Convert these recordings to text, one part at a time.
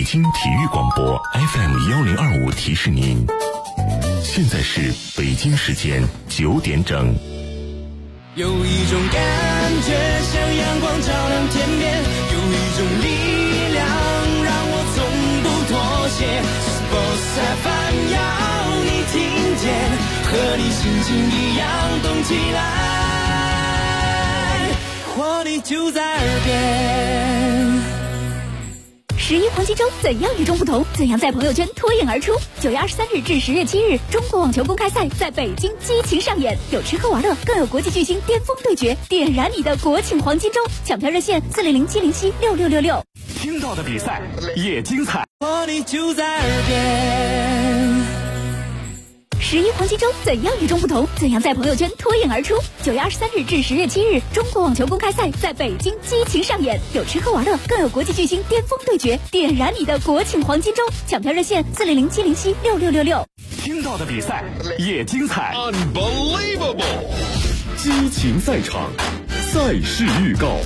京体育广播 FM1025提示您，现在是北京时间9点整。 有一种感觉像阳光照亮天边，有一种力量让我从不妥协。Sports FM 要你听见，和你心情一样动起来，活力就在耳边。 11黄金周怎样与众不同？怎样在朋友圈脱颖而出？9月23日至10月7日，中国网球公开赛在北京激情上演，有吃喝玩乐，更有国际巨星巅峰对决，点燃你的国庆黄金周！抢票热线400-707-6666。 听到的比赛也精彩， 活力就在耳边。 11黄金周怎样与众不同？怎样在朋友圈脱颖而出？9月23日至10月7日，中国网球公开赛在北京激情上演，有吃喝玩乐，更有国际巨星巅峰对决，点燃你的国庆黄金周！抢票热线400-707-6666。 听到的比赛也精彩 Unbelievable！ 激情赛场，赛事预告。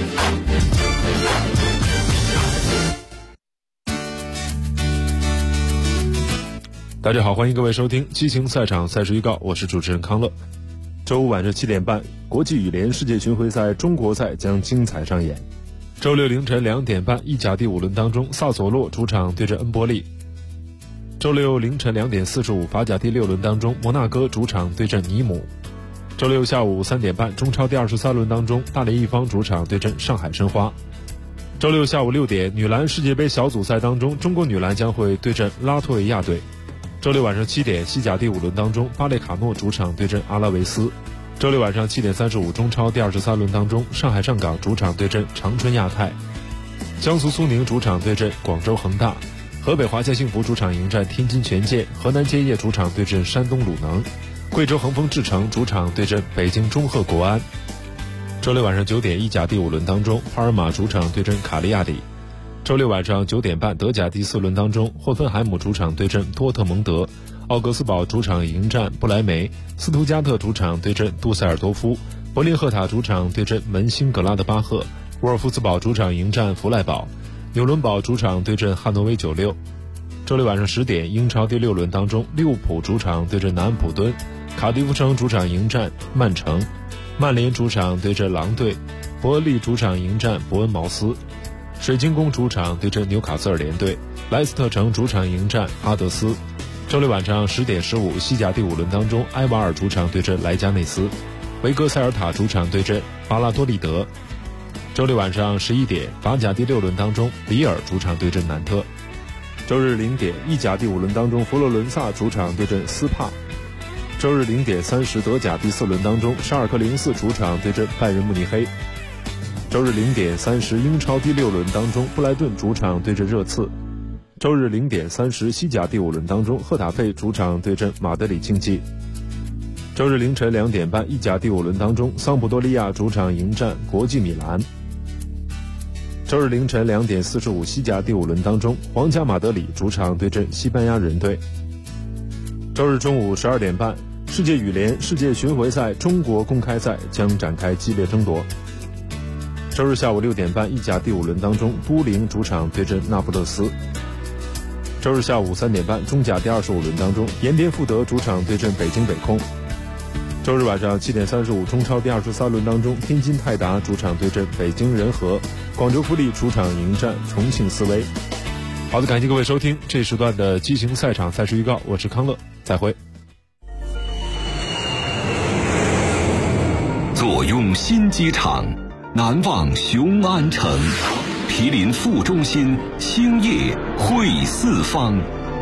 大家好，欢迎各位收听激情赛场赛事预告，我是主持人康乐。周五晚上7点半，国际羽联世界巡回赛中国赛将精彩上演。周六凌晨2点半，意甲第5轮当中，萨索洛主场对阵恩波利。周六凌晨2点45，法甲第6轮当中，摩纳哥主场对阵尼姆。周六下午3点半，中超第23轮当中，大连一方主场对阵上海申花。周六下午6点，女篮世界杯小组赛当中，中国女篮将会对阵拉脱维亚队。周六晚上7点，西甲第5轮当中，巴列卡诺主场对阵阿拉维斯。周六晚上7点35，中超第23轮当中，上海上港主场对阵长春亚泰。江苏苏宁主场对阵广州恒大。河北华夏幸福主场迎战天津权健。河南建业主场对阵山东鲁能。贵州恒丰智诚主场对阵北京中赫国安。周六晚上9点，意甲第5轮当中，帕尔马主场对阵卡利亚里。周六晚上9点半，德甲第4轮当中，霍芬海姆主场对阵多特蒙德。奥格斯堡主场迎战不莱梅。斯图加特主场对阵杜塞尔多夫。柏林赫塔主场对阵门兴格拉德巴赫。沃尔夫斯堡主场迎战弗赖堡。纽伦堡主场对阵汉诺威96。周六晚上10点，英超第6轮当中，利物浦主场对阵南安普敦。卡迪夫城主场迎战曼城。曼联主场对阵狼队。伯恩利主场迎战伯恩茅斯。水晶宫主场对阵纽卡斯尔联队。莱斯特城主场迎战阿德斯。周六晚上10点15，西甲第5轮当中，埃瓦尔主场对阵莱加内斯。维格塞尔塔主场对阵巴拉多利德。周六晚上11点，法甲第6轮当中，里尔主场对阵南特。周日0点，意甲第5轮当中，佛罗伦萨主场对阵斯帕。周日0点30，德甲第4轮当中，沙尔克04主场对阵拜仁慕尼黑。周日0点30，英超第6轮当中，布莱顿主场对阵热刺。周日0点30，西甲第5轮当中，赫塔费主场对阵马德里竞技。周日凌晨2点半，意甲第5轮当中，桑普多利亚主场迎战国际米兰。周日凌晨2点45，西甲第5轮当中，皇家马德里主场对阵西班牙人队。周日中午12点半，世界羽联世界巡回赛中国公开赛将展开激烈争夺。周日下午6点半，意甲第5轮当中，都灵主场对阵那不勒斯。周日下午3点半，中甲第25轮当中，延边富德主场对阵北京北空。周日晚上7点35，中超第23轮当中，天津泰达主场对阵北京人和。广州富力主场迎战重庆斯威。好的，感谢各位收听这时段的激情赛场赛事预告，我是康乐，再会。 坐拥新机场，难忘雄安城，毗邻副中心，兴业汇四方。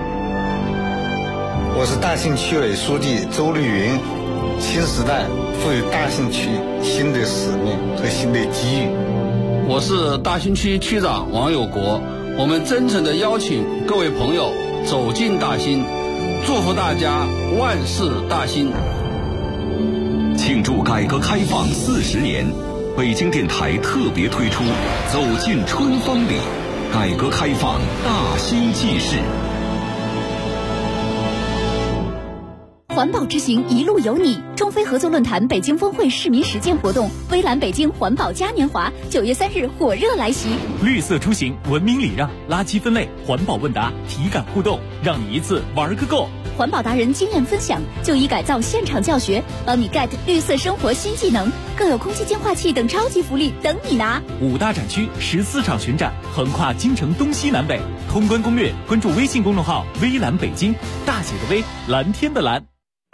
我是大兴区委书记周丽云。新时代赋予大兴区新的使命和新的机遇。 我是大兴区区长王有国，我们真诚地邀请各位朋友走进大兴，祝福大家万事大兴。 庆祝改革开放40年，北京电台特别推出走进春风里，改革开放大兴纪事。 环保之行一路有你，中非合作论坛北京峰会市民实践活动，微蓝北京环保嘉年华9月3日火热来袭。 绿色出行，文明礼让，垃圾分类，环保问答，体感互动，让你一次玩个够。 环保达人经验分享，就医改造现场教学，帮你 get 绿色生活新技能，更有空气净化器等超级福利等你拿。 5大展区14场巡展，横跨京城东西南北。通关攻略，关注微信公众号微蓝北京，大写的微，蓝天的蓝。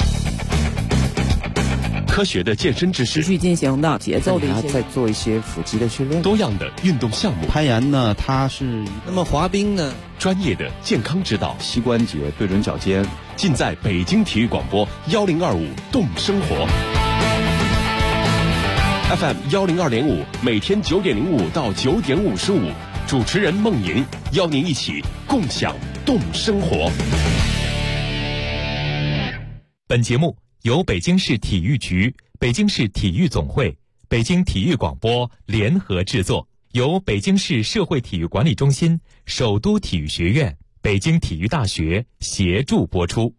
科学的健身知识， 持续进行的节奏的一些， 在做一些腹肌的训练， 多样的运动项目。 攀岩呢，它是那么滑冰呢， 专业的健康指导， 膝关节对准脚尖， 尽在北京体育广播1025动生活 FM 102.5，每天9点05到9点55，主持人孟莹邀您一起共享动生活。 本节目由北京市体育局、北京市体育总会、北京体育广播联合制作，由北京市社会体育管理中心、首都体育学院、北京体育大学协助播出。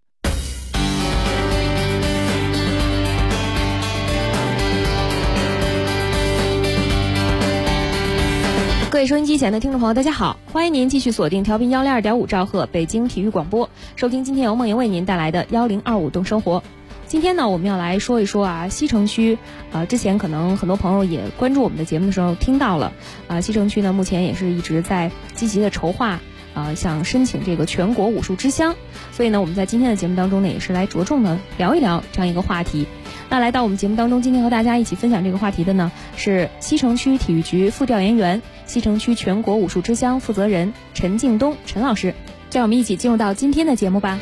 各位收音机前的听众朋友，大家好，欢迎您继续锁定调频102.5兆赫北京体育广播，收听今天由孟莹为您带来的1025动生活。今天呢，我们要来说一说西城区，之前可能很多朋友也关注我们的节目的时候听到了，西城区呢目前也是一直在积极的筹划，想申请这个全国武术之乡，所以呢，我们在今天的节目当中呢，也是来着重的聊一聊这样一个话题。那来到我们节目当中，今天和大家一起分享这个话题的呢，是西城区体育局副调研员、西城区全国武术之乡负责人陈敬东陈老师。就让我们一起进入到今天的节目吧。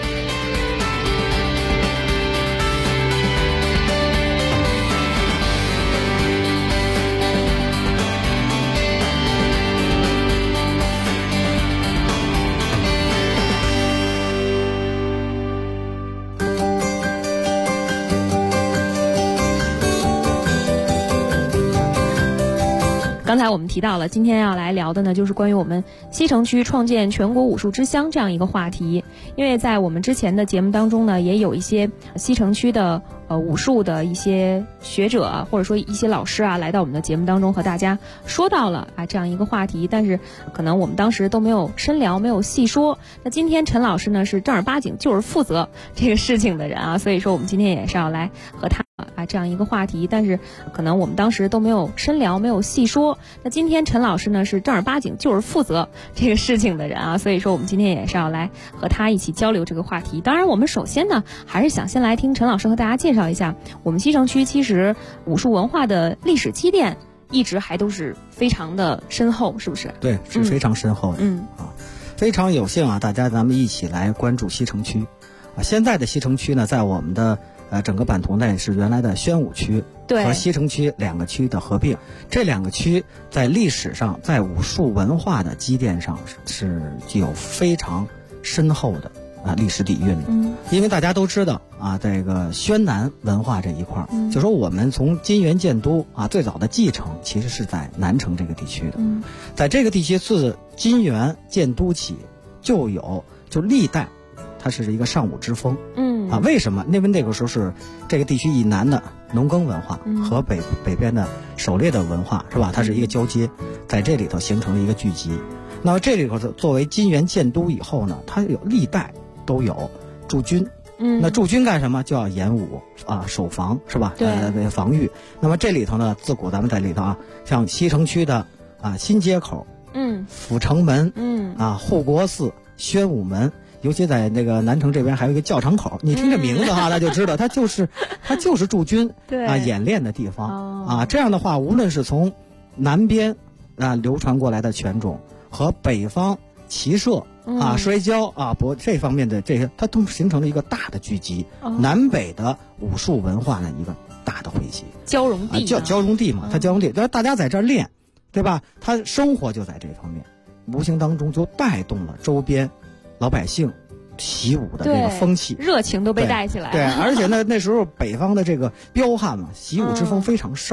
刚才我们提到了，今天要来聊的呢，就是关于我们西城区创建全国武术之乡这样一个话题。因为在我们之前的节目当中呢，也有一些西城区的武术的一些学者或者说一些老师来到我们的节目当中和大家说到了这样一个话题，但是可能我们当时都没有深聊，没有细说。那今天陈老师呢是正儿八经就是负责这个事情的人所以说我们今天也是要来和他这样一个话题，但是可能我们当时都没有深聊，没有细说。那今天陈老师呢是正儿八经就是负责这个事情的人所以说我们今天也是要来和他一起交流这个话题。当然我们首先呢还是想先来听陈老师和大家介绍一下我们西城区其实武术文化的历史积淀一直还都是非常的深厚，是不是？ 对，是非常深厚的。非常有幸咱们一起来关注西城区现在的西城区呢，在我们的整个版图内是原来的宣武区和西城区2个区的合并。这2个区在历史上，在武术文化的积淀上是具有非常深厚的历史底蕴的。因为大家都知道这个宣南文化这一块就说我们从金元建都最早的继承其实是在南城这个地区的。在这个地区自金元建都起就历代它是一个尚武之风。为什么？因为那个时候是这个地区以南的农耕文化和北边的狩猎的文化是吧？它是一个交接，在这里头形成了一个聚集。那么这里头作为金元建都以后呢，它有历代都有驻军。那驻军干什么？就要演武守防是吧？对，防御。那么这里头呢，自古咱们在里头像西城区的新街口、阜成门、护国寺、宣武门。尤其在那个南城这边还有一个教场口，你听这名字那就知道它就是驻军演练的地方这样的话，无论是从南边流传过来的拳种和北方骑射摔跤这方面的这些，它都形成了一个大的聚集，南北的武术文化的一个大的汇集， 交融地交融地嘛，它交融地，大家在这儿练，对吧？他生活就在这方面，无形当中就带动了周边老百姓习武的这个风气， 热情都被带起来了。 对，而且那时候北方的这个彪悍嘛，习武之风非常盛。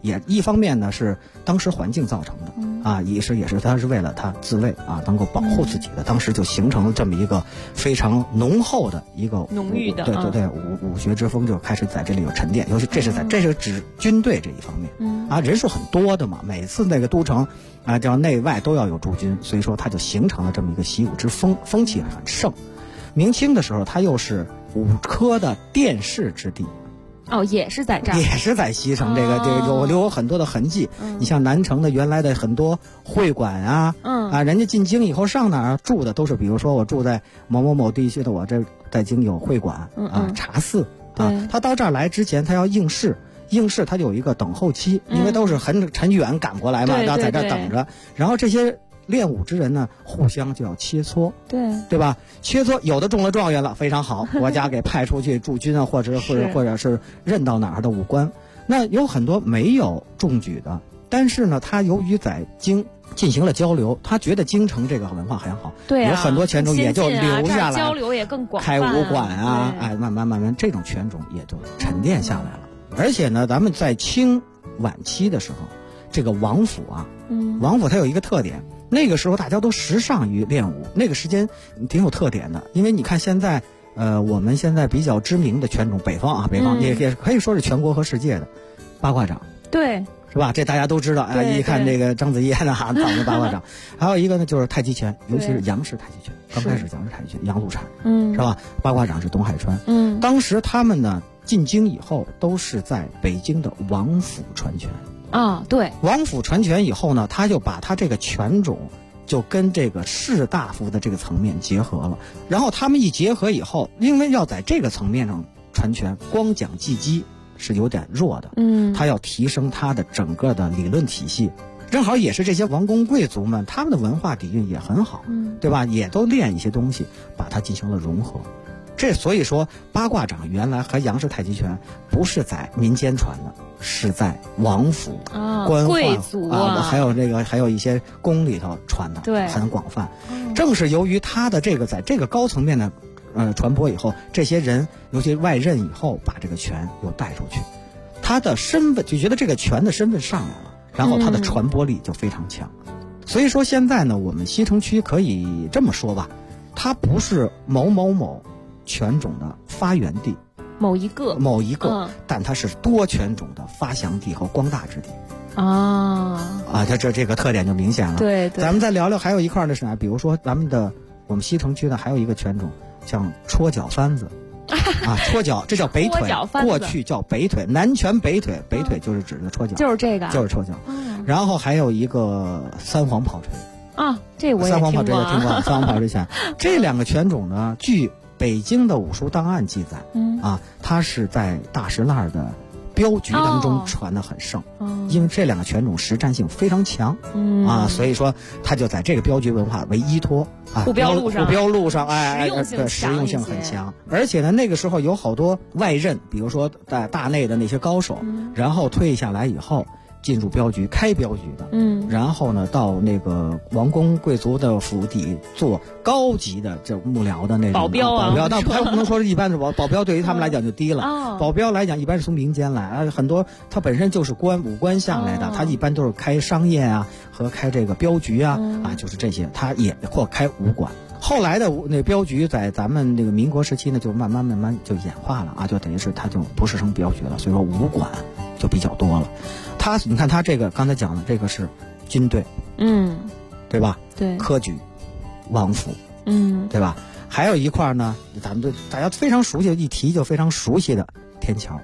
也一方面呢是当时环境造成的啊，也是他是为了他自卫啊，能够保护自己的，当时就形成了这么一个非常浓厚的一个浓郁的对武学之风就开始在这里有沉淀，尤其这是指军队这一方面啊，人数很多的嘛，每次那个都城啊，叫内外都要有驻军，所以说它就形成了这么一个习武之风，风气很盛。明清的时候，它又是武科的殿试之地。 哦，也是在这儿， 也是在西城，这个留有很多的痕迹。你像南城的原来的很多会馆啊，人家进京以后上哪儿住的都是，比如说我住在某某某地区的，我这在京有会馆茶肆啊。他到这儿来之前，他要应试，他就有一个等候期，因为都是很远赶过来嘛，要在这儿等着。然后这些练武之人呢，互相就要切磋，对吧？切磋，有的中了状元了，非常好，国家给派出去驻军啊，或者是任到哪儿的武官。那有很多没有中举的，但是呢，他由于在京进行了交流，他觉得京城这个文化很好， 对、 有很多权种也就留下来， 交流也更广， 开武馆啊，慢慢这种权种也就沉淀下来了。而且呢，咱们在清晚期的时候，这个王府啊，王府它有一个特点。那个时候大家都时尚于练武，那个时间挺有特点的，因为你看现在，我们现在比较知名的拳种，北方也可以说是全国和世界的八卦掌， 对， 是吧？这大家都知道，一看这个章子怡呢，哈，掌着八卦掌。还有一个呢，就是太极拳，尤其是杨氏太极拳，刚开始杨氏太极拳，杨祖禅，是吧？八卦掌是东海川，当时他们呢进京以后，都是在北京的王府传拳。 啊，对， 王府传拳以后呢，他就把他这个拳种就跟这个士大夫的这个层面结合了。然后他们一结合以后，因为要在这个层面上传拳，光讲技击是有点弱的，他要提升他的整个的理论体系。正好也是这些王公贵族们，他们的文化底蕴也很好，对吧？也都练一些东西，把它进行了融合。这所以说，八卦掌原来和杨氏太极拳不是在民间传的，是在王府、官贵族还有一些宫里头传的， 对， 很广泛。正是由于他的这个在这个高层面的传播以后，这些人尤其外任以后，把这个拳又带出去，他的身份就觉得这个拳的身份上来了，然后他的传播力就非常强。所以说现在呢，我们西城区可以这么说吧，它不是某拳种的发源地，某一个，但它是多拳种的发祥地和光大之地。它这个特点就明显了。 对， 咱们再聊聊，还有一块的是哪？比如说我们西城区呢，还有一个拳种像戳脚翻子。戳脚，这叫北腿，过去叫北腿，南拳北腿，北腿就是指的戳脚， 就是这个， 就是戳脚。然后还有一个三黄炮锤这我也听过。 三黄炮锤也听过，三黄炮锤拳，这两个拳种呢，据北京的武术档案记载，它是在大石烂的镖局当中传得很盛，因为这两个拳种实战性非常强，所以说它就在这个镖局文化为依托， 护镖路上， 实用性很强。而且呢，那个时候有好多外任，比如说在大内的那些高手，然后退下来以后，进入镖局开镖局的，然后呢到那个王公贵族的府邸做高级的这幕僚的那种保镖， 但还不能说是一般的保镖，对于他们来讲就低了。保镖来讲，一般是从民间来，很多他本身就是武官下来的，他一般都是开商业啊和开这个镖局就是这些，他也或开武馆。后来的那镖局在咱们那个民国时期呢，就慢慢就演化了就等于是它就不是成镖局了，所以说武馆就比较多了。你看他这个刚才讲的这个是军队，对吧？ 对， 科举、王府，对吧？还有一块呢，咱们大家非常熟悉，一提就非常熟悉的天桥，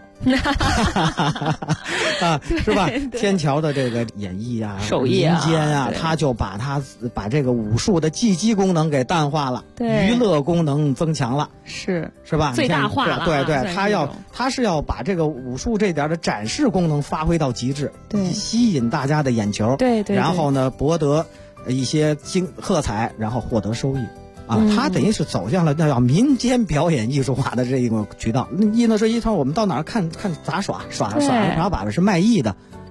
是吧？天桥的这个演绎手艺民间他就把这个武术的技击功能给淡化了，娱乐功能增强了，是吧？ 最大化了。 对，他是要把这个武术这点的展示功能发挥到极致，吸引大家的眼球， 对， 然后呢博得一些喝彩，然后获得收益。他等于是走向了那叫民间表演艺术化的这一个渠道。意思说，我们到哪儿看杂耍，耍把是卖艺的，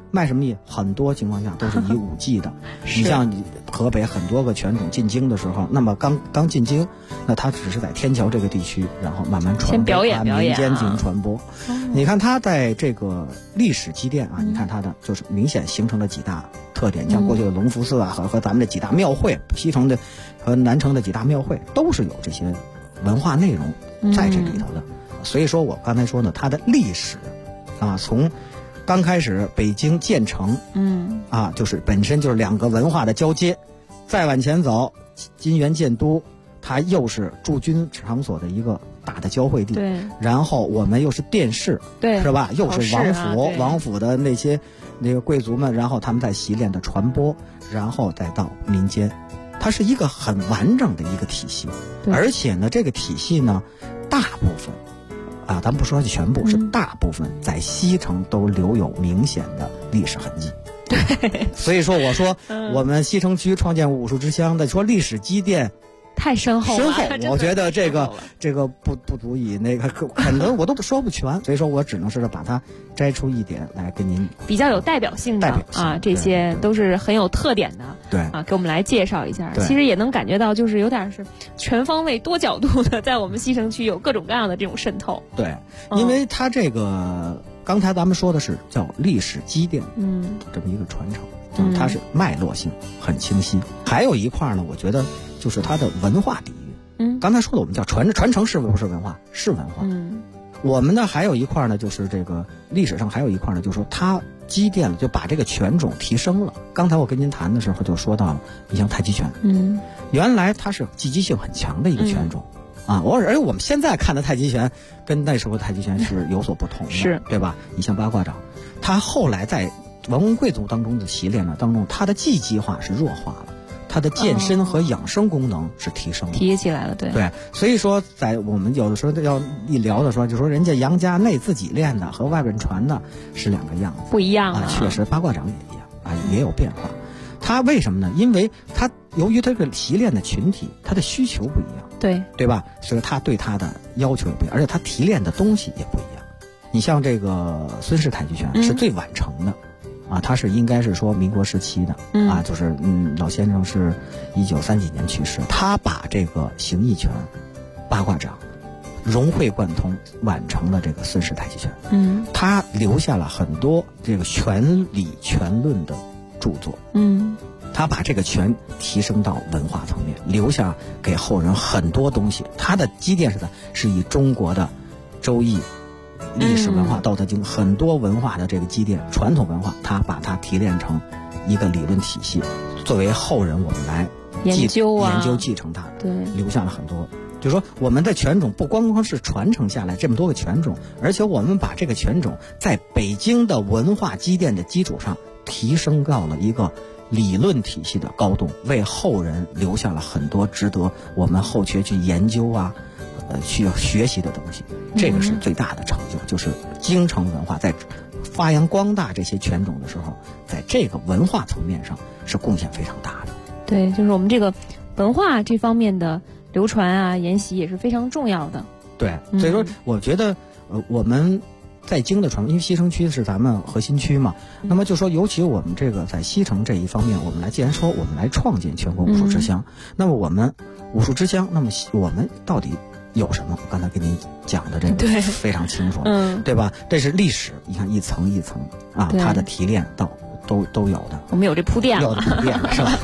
卖什么艺？很多情况下都是以武技的。你像河北很多个拳种进京的时候，那么刚进京，那他只是在天桥这个地区，然后慢慢传播， 先表演民间进行传播。你看他在这个历史积淀啊，你看他的就是明显形成了几大特点，像过去的隆福寺啊和咱们的几大庙会，西城的和南城的几大庙会都是有这些文化内容在这里头的。所以说我刚才说呢，它的历史啊，从刚开始北京建成，就是本身就是两个文化的交接，再往前走，金元建都，它又是驻军场所的一个大的交汇地， 对， 然后我们又是殿试， 对， 是吧？又是王府， 王府的那个贵族们，然后他们在习练的传播，然后再到民间，它是一个很完整的一个体系，而且呢，这个体系呢，大部分。咱们不说全部，是大部分在西城都留有明显的历史痕迹。 对， 所以说我说我们西城区创建武术之乡的说历史积淀太深厚了， 我觉得这个不足以那个，可能我都说不全，所以说我只能是把它摘出一点来跟您比较有代表性的这些都是很有特点的， 对给我们来介绍一下。其实也能感觉到，就是有点是全方位、多角度的，在我们西城区有各种各样的这种渗透。 对，因为它这个刚才咱们说的是叫历史积淀，这么一个传承。它是脉络性很清晰，还有一块呢，我觉得就是它的文化底蕴。刚才说的我们叫传承是不是文化？是文化。我们呢还有一块呢，就是这个历史上还有一块呢，就是说它积淀了，就把这个拳种提升了。刚才我跟您谈的时候就说到了，你像太极拳，原来它是积极性很强的一个拳种。而且我们现在看的太极拳跟那时候的太极拳是有所不同的， 是对吧？你像八卦掌，它后来在文贵族当中的习练呢当中，它的技击化是弱化了，它的健身和养生功能是提升了， 提起来了，对。 所以说在我们有的时候要一聊的时候，就说人家杨家内自己练的和外边传的是两个样子， 不一样啊。 确实八卦掌也一样也有变化。它为什么呢？因为它由于它这个习练的群体，它的需求不一样，对吧？所以它对它的要求也不一样，而且它提炼的东西也不一样。你像这个孙氏太极拳是最晚成的。他是应该是说民国时期的就是老先生是1930几年去世，他把这个形意拳、八卦掌融会贯通，完成了这个孙氏太极拳。他留下了很多这个拳理拳论的著作。他把这个拳提升到文化层面，留下给后人很多东西。他的积淀是以中国的周易。历史文化、道德经很多文化的这个积淀，传统文化，他把它提炼成一个理论体系，作为后人我们来研究继承它， 对， 留下了很多。就是说，我们的拳种不光光是传承下来这么多个拳种，而且我们把这个拳种在北京的文化积淀的基础上，提升到了一个理论体系的高度，为后人留下了很多值得我们后学去研究需要学习的东西。这个是最大的成就，就是京城文化在发扬光大这些拳种的时候，在这个文化层面上是贡献非常大的。 对，就是我们这个文化这方面的流传研习也是非常重要的。 对，所以说我觉得我们在京的传播，因为西城区是咱们核心区嘛，那么就说尤其我们这个在西城这一方面，我们既然说我们来创建全国武术之乡，那么我们武术之乡，那么我们到底有什么？我刚才跟您讲的这个非常清楚，对吧？这是历史，你看一层一层它的提炼都有的。 我们有这铺垫了， 有的铺垫了，是吧？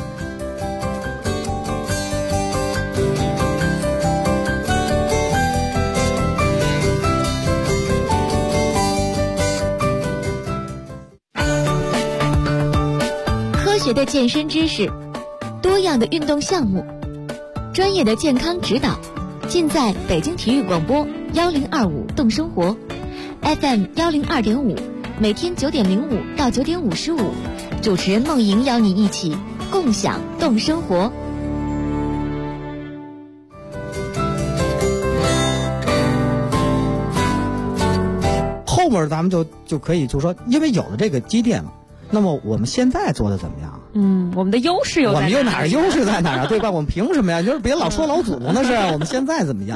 科学的健身知识，多样的运动项目，专业的健康指导。尽在北京体育广播1025动生活 FM 102.5，每天9点05到9点55，主持人梦莹邀你一起共享动生活。 后面咱们就可以就说，因为有了这个积淀了，那么我们现在做的怎么样？ 我们的优势有在哪？ 我们优势在哪儿啊？对吧？我们凭什么呀？就是别老说老祖宗的事儿，我们现在怎么样？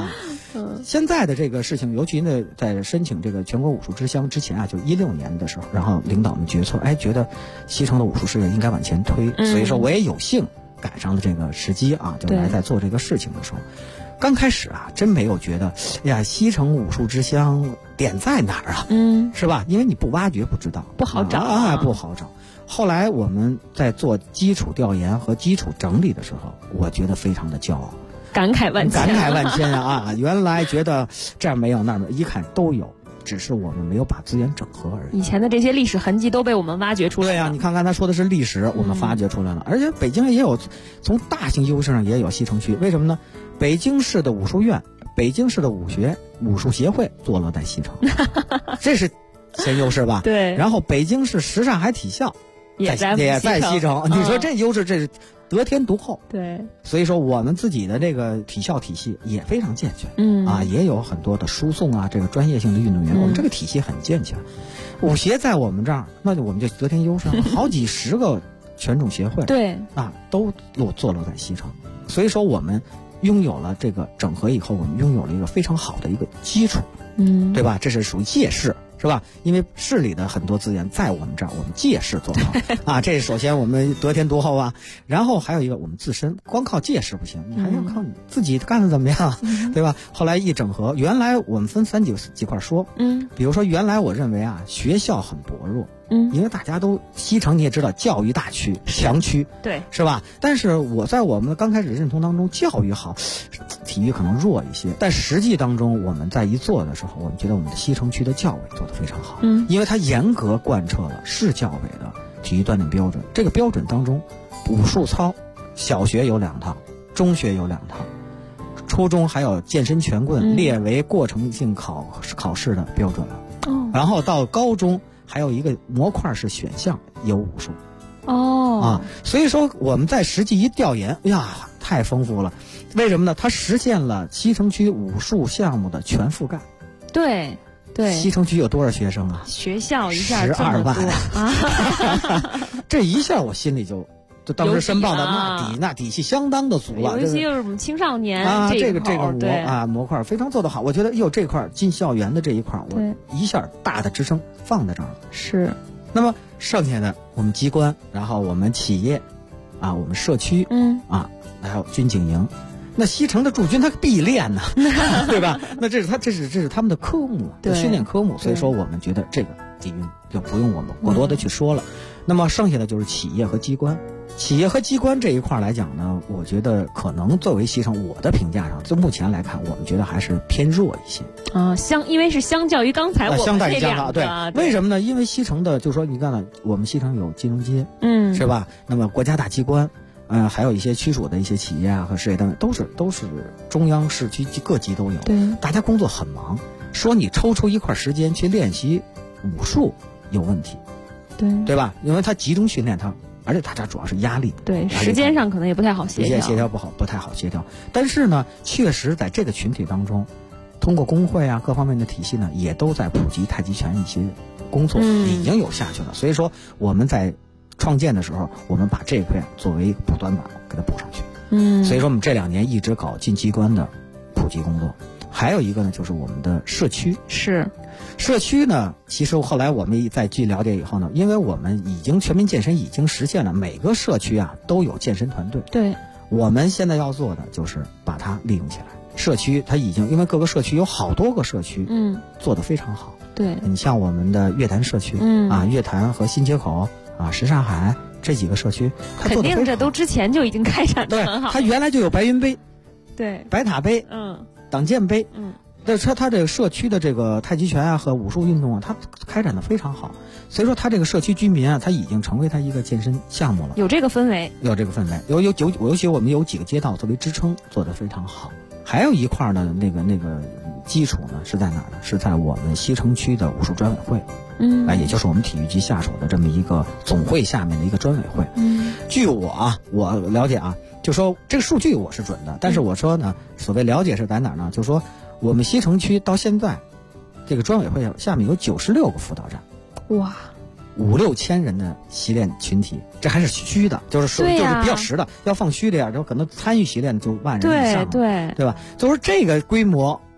现在的这个事情，尤其呢在申请这个全国武术之乡之前啊，就16年的时候，然后领导们决策，觉得西城的武术事业应该往前推，所以说我也有幸赶上了这个时机啊，就来在做这个事情的时候。刚开始啊，真没有觉得，西城武术之乡点在哪儿啊？是吧？因为你不挖掘不知道， 不好找不好找。后来我们在做基础调研和基础整理的时候，我觉得非常的骄傲， 感慨万千啊！原来觉得这儿没有那儿没有，一看都有，只是我们没有把资源整合而已。 以前的这些历史痕迹都被我们挖掘出来了。 对呀，你看刚才说的是历史，我们发掘出来了，而且北京也有，从大型优势上也有西城区，为什么呢？北京市的武术院、北京市的武术协会坐落在西城，这是先优势吧？ 对。 然后北京市什刹海体校也在西城，你说这优势，这是得天独厚。 对。 所以说我们自己的这个体校体系也非常健全，也有很多的输送啊，这个专业性的运动员，我们这个体系很健全。武协在我们这儿，那就我们就得天优势，好几十个拳种协会， 对都坐落在西城，所以说我们拥有了这个整合以后，我们拥有了一个非常好的一个基础，对吧？这是属于借势，是吧？因为市里的很多资源在我们这儿，我们借势做好这首先我们得天独厚啊。然后还有一个，我们自身光靠借势不行，你还要靠你自己干的怎么样，对吧？后来一整合，原来我们分几块说，比如说原来我认为学校很薄弱。因为大家都西城你也知道，教育大区强区， 对， 是吧？但是我在我们刚开始认同当中，教育好，体育可能弱一些。但实际当中，我们在一做的时候，我们觉得我们的西城区的教委做得非常好，因为它严格贯彻了市教委的体育锻炼标准。这个标准当中，武术操，小学有2套，中学有2套，初中还有健身拳棍列为过程性考试的标准了。然后到高中。还有一个模块是选项有武术，所以说我们在实际一调研，太丰富了。为什么呢？它实现了西城区武术项目的全覆盖。 对， 西城区有多少学生啊？ 学校一下 12万这一下我心里就当时申报的那底气相当的足了， 尤其就是我们青少年这个模块非常做得好，我觉得这块进校园的这一块，我一下大的支撑放在这儿了。 是。 那么剩下的我们机关，然后我们企业，我们社区，还有军警营，那西城的驻军他必练呢，对吧？那这是他们的科目，训练科目，所以说我们觉得这个底蕴就不用我们过多的去说了。那么剩下的就是企业和机关。企业和机关这一块来讲呢，我觉得可能作为西城，我的评价上，就目前来看，我们觉得还是偏弱一些因为是相较于刚才我们这两个， 对，为什么呢？因为西城的，就说你看了，我们西城有金融街，是吧？那么国家大机关，还有一些区属的一些企业和事业单位，都是中央市区各级都有， 对， 大家工作很忙，说你抽出一块时间去练习武术有问题，对吧？因为他集中训练他。而且他这主要是压力， 对，时间上可能也不太好协调不太好协调。但是呢，确实在这个群体当中，通过工会各方面的体系呢，也都在普及太极拳一些工作，已经有下去了。所以说我们在创建的时候，我们把这一块作为补短板给它补上去。所以说我们这2年一直搞进机关的普及工作。还有一个呢，就是我们的社区。社区呢，其实后来我们在据了解以后呢，因为我们已经全民健身已经实现了，每个社区都有健身团队。 对， 我们现在要做的就是把它利用起来。社区它已经因为各个社区有好多个社区，做得非常好。 对， 你像我们的乐坛社区，乐坛和新街口什刹海这几个社区，它做得非常好。 肯定这都之前就已经开展得很好。 它原来就有白云杯， 对， 白塔杯，党建杯，但是它这个社区的这个太极拳和武术运动它开展的非常好，所以说它这个社区居民它已经成为它一个健身项目了， 有这个氛围， 尤其我们有几个街道作为支撑做得非常好。还有一块呢，那个基础呢是在哪儿呢？是在我们西城区的武术专委会，也就是我们体育局下属的这么一个总会下面的一个专委会。据我了解就说这个数据我是准的，但是我说呢，所谓了解是在哪儿呢？就说我们西城区到现在，这个专委会下面有96个辅导站， 哇 ，5-6千人的习练群体，这还是虚的，就是比较实的，要放虚的呀，就可能参与习练的就1万人以上， 对吧？就是这个规模，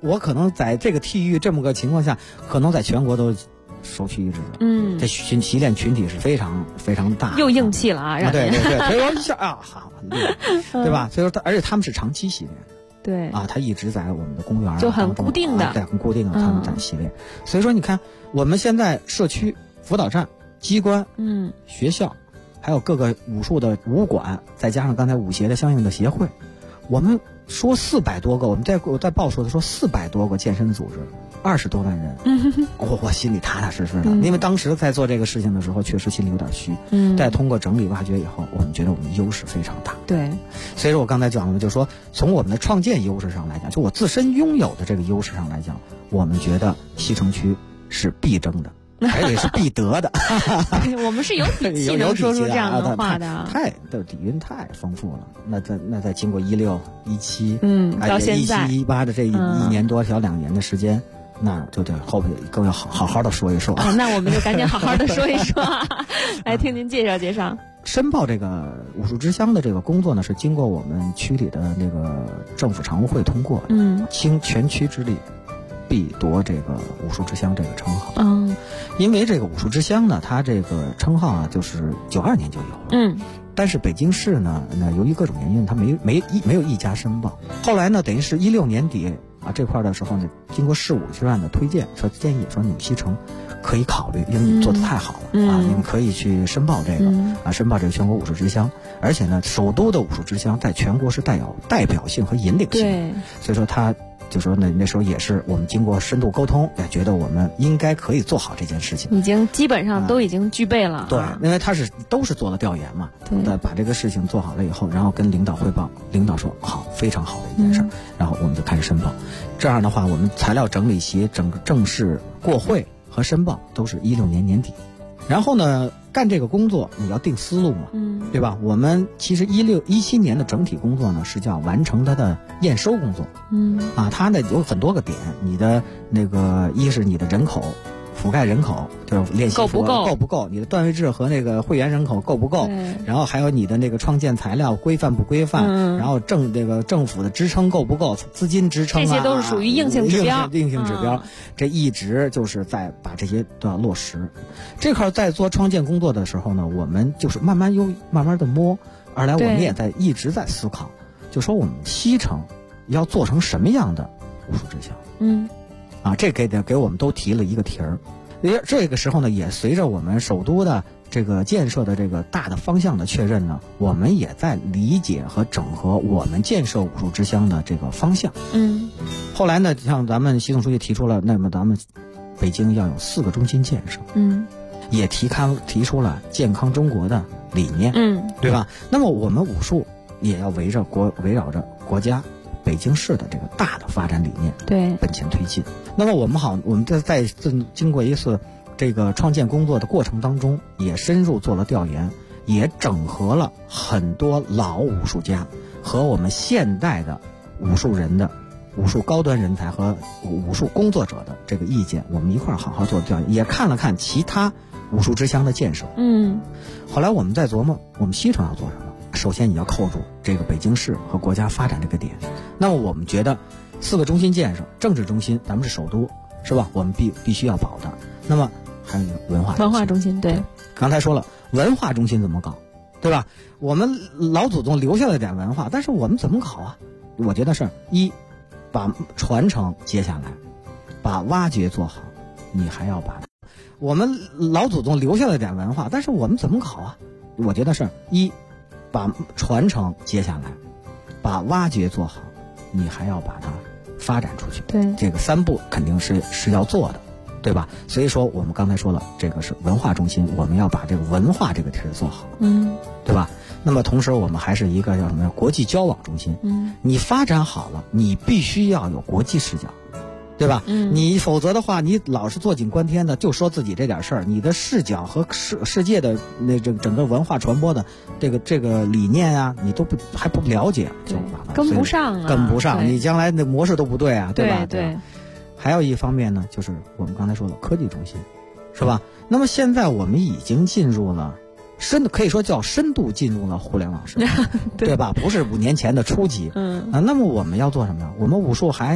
我可能在这个体育这么个情况下，可能在全国都首屈一指的。这习练群体是非常非常大， 又硬气了啊！ 对，所以说一下啊，好，对吧？所以说而且他们是长期习练的。 对啊，他一直在我们的公园就很固定的， 对，很固定的他们在习练。所以说你看，我们现在社区辅导站、机关、学校，还有各个武术的武馆，再加上刚才武协的相应的协会，我们说400多个，我们在报说的说400多个健身组织，20多万人，我心里踏踏实实的，因为当时在做这个事情的时候，确实心里有点虚。但通过整理挖掘以后，我们觉得我们的优势非常大。 对， 所以说我刚才讲的就是说，从我们的创建优势上来讲，就我自身拥有的这个优势上来讲，我们觉得西城区是必争的。而且是必得的， 我们是有底气能说出这样的话的， 底蕴太丰富了。那在经过16、17， 到现在 17、18的这1年多小2年的时间，那就得后边更要好好的说一说。 那我们就赶紧好好的说一说，来听您介绍介绍。 申报这个武术之乡的这个工作呢，是经过我们区里的那个政府常务会通过的，倾全区之力，必夺这个武术之乡这个称号。因为这个武术之乡呢，它这个称号啊，就是92年就有了。但是北京市呢，由于各种原因，它没有一家申报。后来呢，等于是16年底啊这块的时候呢，经过市5局案的推荐，建议说你们西城可以考虑，因为你们做得太好了啊，你们可以去申报这个申报这个全国武术之乡。而且呢，首都的武术之乡在全国是带有代表性和引领性。 对， 所以说他就说那时候也是我们经过深度沟通，也觉得我们应该可以做好这件事情， 已经基本上都已经具备了。 对，因为他都是做了调研嘛，把这个事情做好了以后，然后跟领导汇报，领导说好，非常好的一件事，然后我们就开始申报。这样的话，我们材料整理协整个正式过会和申报都是16年年底。然后呢，干这个工作你要定思路嘛，对吧？我们其实17年的整体工作呢，是叫完成它的验收工作。它呢有很多个点，你的那个一是你的人口覆盖人口，就是练习够不够，你的段位制和那个会员人口够不够，然后还有你的那个创建材料规范不规范，然后政府的支撑够不够，资金支撑这些都是属于硬性指标。 这一直就是在把这些都要落实。这块在做创建工作的时候呢，我们就是慢慢的摸。二来我们也一直在思考，就说我们西城要做成什么样的武术之乡。这给我们都提了一个题儿。这个时候呢，也随着我们首都的这个建设的这个大的方向的确认呢，我们也在理解和整合我们建设武术之乡的这个方向。后来呢，像咱们习总书记提出了，那么咱们北京要有4个中心建设。也提出了健康中国的理念。对吧？那么我们武术也要围绕着国家北京市的这个大的发展理念，奔前推进。那么我们在经过一次这个创建工作的过程当中，也深入做了调研，也整合了很多老武术家和我们现代的武术人的武术高端人才和武术工作者的这个意见，我们一块儿好好做调研，也看了看其他武术之乡的建设。后来我们在琢磨，我们西城要做什么？首先你要扣住这个北京市和国家发展这个点。那么我们觉得4个中心建设，政治中心咱们是首都，是吧？我们必须要保的。那么还有一个文化中心， 对， 刚才说了文化中心怎么搞，对吧？我们老祖宗留下了点文化，但是我们怎么搞啊？我觉得是把传承接下来，把挖掘做好，你还要把我们老祖宗留下了点文化，但是我们怎么搞啊？我觉得是把传承接下来，把挖掘做好，你还要把它发展出去。 对， 这个3步肯定是要做的，对吧？所以说我们刚才说了，这个是文化中心，我们要把这个文化这个题儿做好，对吧？那么同时我们还是一个叫什么呀？国际交往中心。你发展好了，你必须要有国际视角，对吧？你否则的话，你老是坐井观天的，就说自己这点事儿，你的视角和世界的整个文化传播的这个理念啊，你还不了解，就跟不上啊， 跟不上，你将来的模式都不对啊，对吧？ 对。 还有一方面呢，就是我们刚才说的科技中心，是吧？那么现在我们已经进入了可以说叫深度进入了互联网时代，对吧？不是5年前的初级。那么我们要做什么呀？我们武术还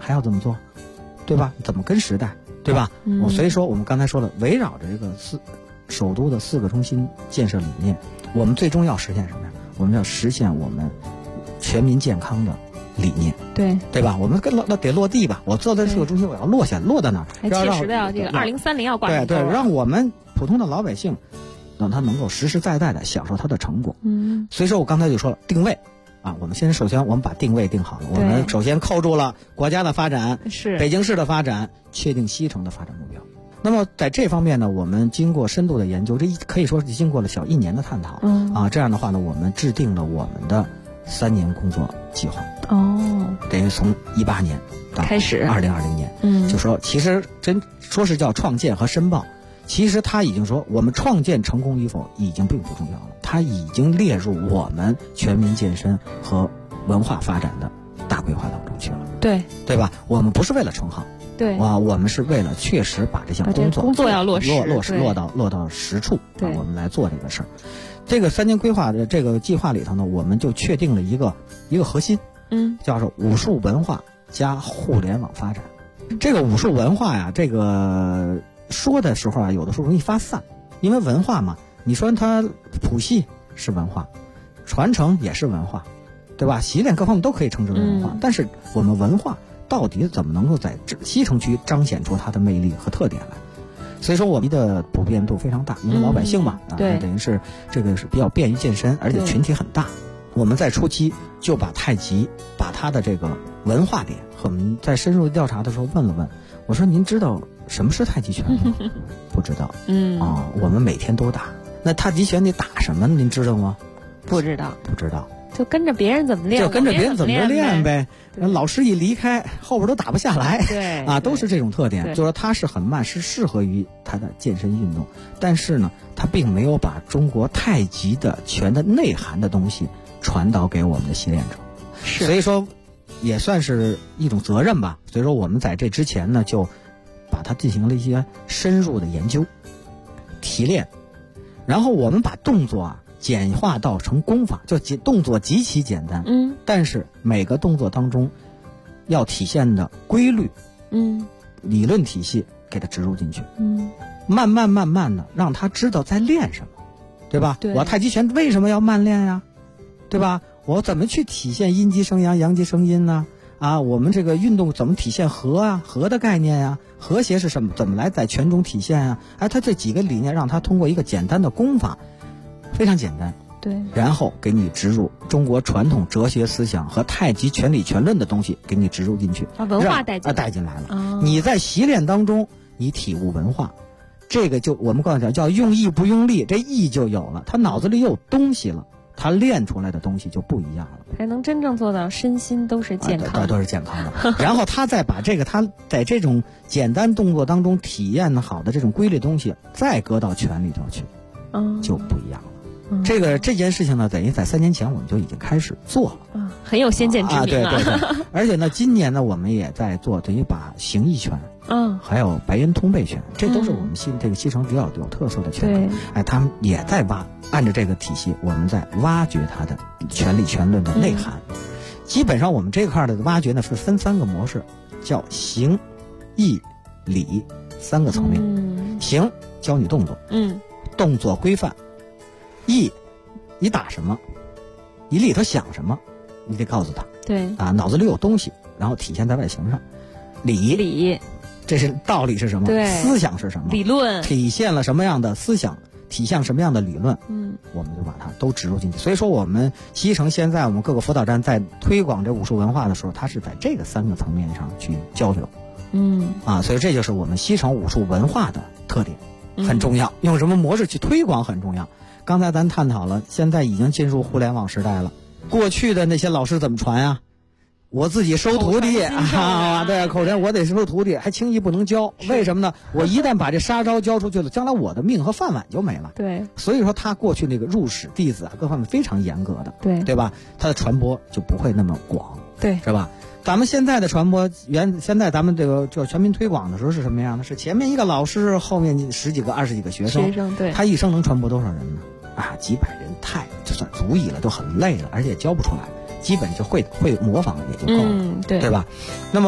还要怎么做，对吧？怎么跟时代，对吧？所以说我们刚才说了，围绕着这个首都的4个中心建设理念，我们最终要实现什么呀？我们要实现我们全民健康的理念，对吧？我们那得落地吧。我做的4个中心，我要落到哪儿？ 还切实的要这个2030要挂上。 对，让我们普通的老百姓，让他能够实实在在的享受它的成果。所以说我刚才就说了定位啊，我们首先我们把定位定好了，我们首先扣住了国家的发展， 是北京市的发展，确定西城的发展目标。那么在这方面呢，我们经过深度的研究，这可以说是经过了小1年的探讨。这样的话呢，我们制定了我们的3年工作计划。等于从18年到开始 2020年，就说其实真说是叫创建和申报，其实他已经说我们创建成功与否已经并不重要了，它已经列入我们全民健身和文化发展的大规划当中去了。对吧？我们不是为了称号。我们是为了确实把这项工作要落到实处，我们来做这个事儿。这个3年规划的这个计划里头呢，我们就确定了一个核心，叫做武术文化加互联网发展。这个武术文化呀，这个说的时候啊，有的时候容易发散，因为文化嘛，你说它谱系是文化，传承也是文化，对吧？习练各方面都可以称之为文化，但是我们文化到底怎么能够在西城区彰显出它的魅力和特点来？所以说我们的普遍度非常大，因为老百姓嘛，等于是这个是比较便于健身，而且群体很大。我们在初期就把太极把它的这个文化点和我们在深入调查的时候问了问，我说您知道什么是太极拳吗？不知道。我们每天都打。那太极拳你打什么您知道吗？ 不知道。就跟着别人怎么练， 就跟着别人怎么练呗。老师一离开，后边都打不下来。都是这种特点。就是说它是很慢，是适合于他的健身运动，但是呢，它并没有把中国太极的拳的内涵的东西传导给我们的习练者。所以说，也算是一种责任吧。所以说，我们在这之前呢，就把它进行了一些深入的研究、提炼，然后我们把动作简化到成功法，就动作极其简单，但是每个动作当中要体现的规律，理论体系给它植入进去，慢慢的让他知道在练什么，对吧？我太极拳为什么要慢练呀？对吧？我怎么去体现阴极生阳，阳极生阴呢？我们这个运动怎么体现和的概念呀？和谐是什么？怎么来在拳中体现呀？他这几个理念让他通过一个简单的功法。非常简单，然后给你植入中国传统哲学思想和太极拳理拳论的东西，给你植入进去， 文化带进来了。你在习练当中，你体悟文化，这个就我们刚才讲叫用意不用力，这意就有了，他脑子里有东西了，他练出来的东西就不一样了， 才能真正做到身心都是健康， 都是健康的。然后他再把这个他在这种简单动作当中体验好的这种规律东西，再搁到拳里头去，就不一样了。这件事情呢，等于在3年前我们就已经开始做了， 很有先见之明对。而且呢，今年呢，我们也在做，等于把形意拳，还有白云通背拳，这都是我们这个西城比较有特色的拳。他们也在按照这个体系，我们在挖掘它的拳理拳论的内涵。基本上我们这块的挖掘呢是分3个模式，叫形、意、理3个层面。形教你动作，动作规范。意，你打什么，你里头想什么，你得告诉他。脑子里有东西，然后体现在外形上。理，这是道理是什么？思想是什么？ 理论体现了什么样的思想，体现什么样的理论，我们就把它都植入进去。所以说，我们西城现在我们各个辅导站在推广这武术文化的时候，它是在这个3个层面上去交流。所以这就是我们西城武术文化的特点，很重要。用什么模式去推广很重要。刚才咱探讨了，现在已经进入互联网时代了。过去的那些老师怎么传呀？我自己收徒弟对，口传我得收徒弟，还轻易不能教。为什么呢？我一旦把这杀招教出去了，将来我的命和饭碗就没了。所以说他过去那个入室弟子各方面非常严格的，对吧？他的传播就不会那么广，是吧？咱们现在的传播，现在咱们这个全民推广的时候是什么样的？是前面一个老师，后面10几个、20几个学生，他一生能传播多少人呢？几百人就算足以了，都很累了，而且教不出来，基本就会模仿也就够了，对吧？那么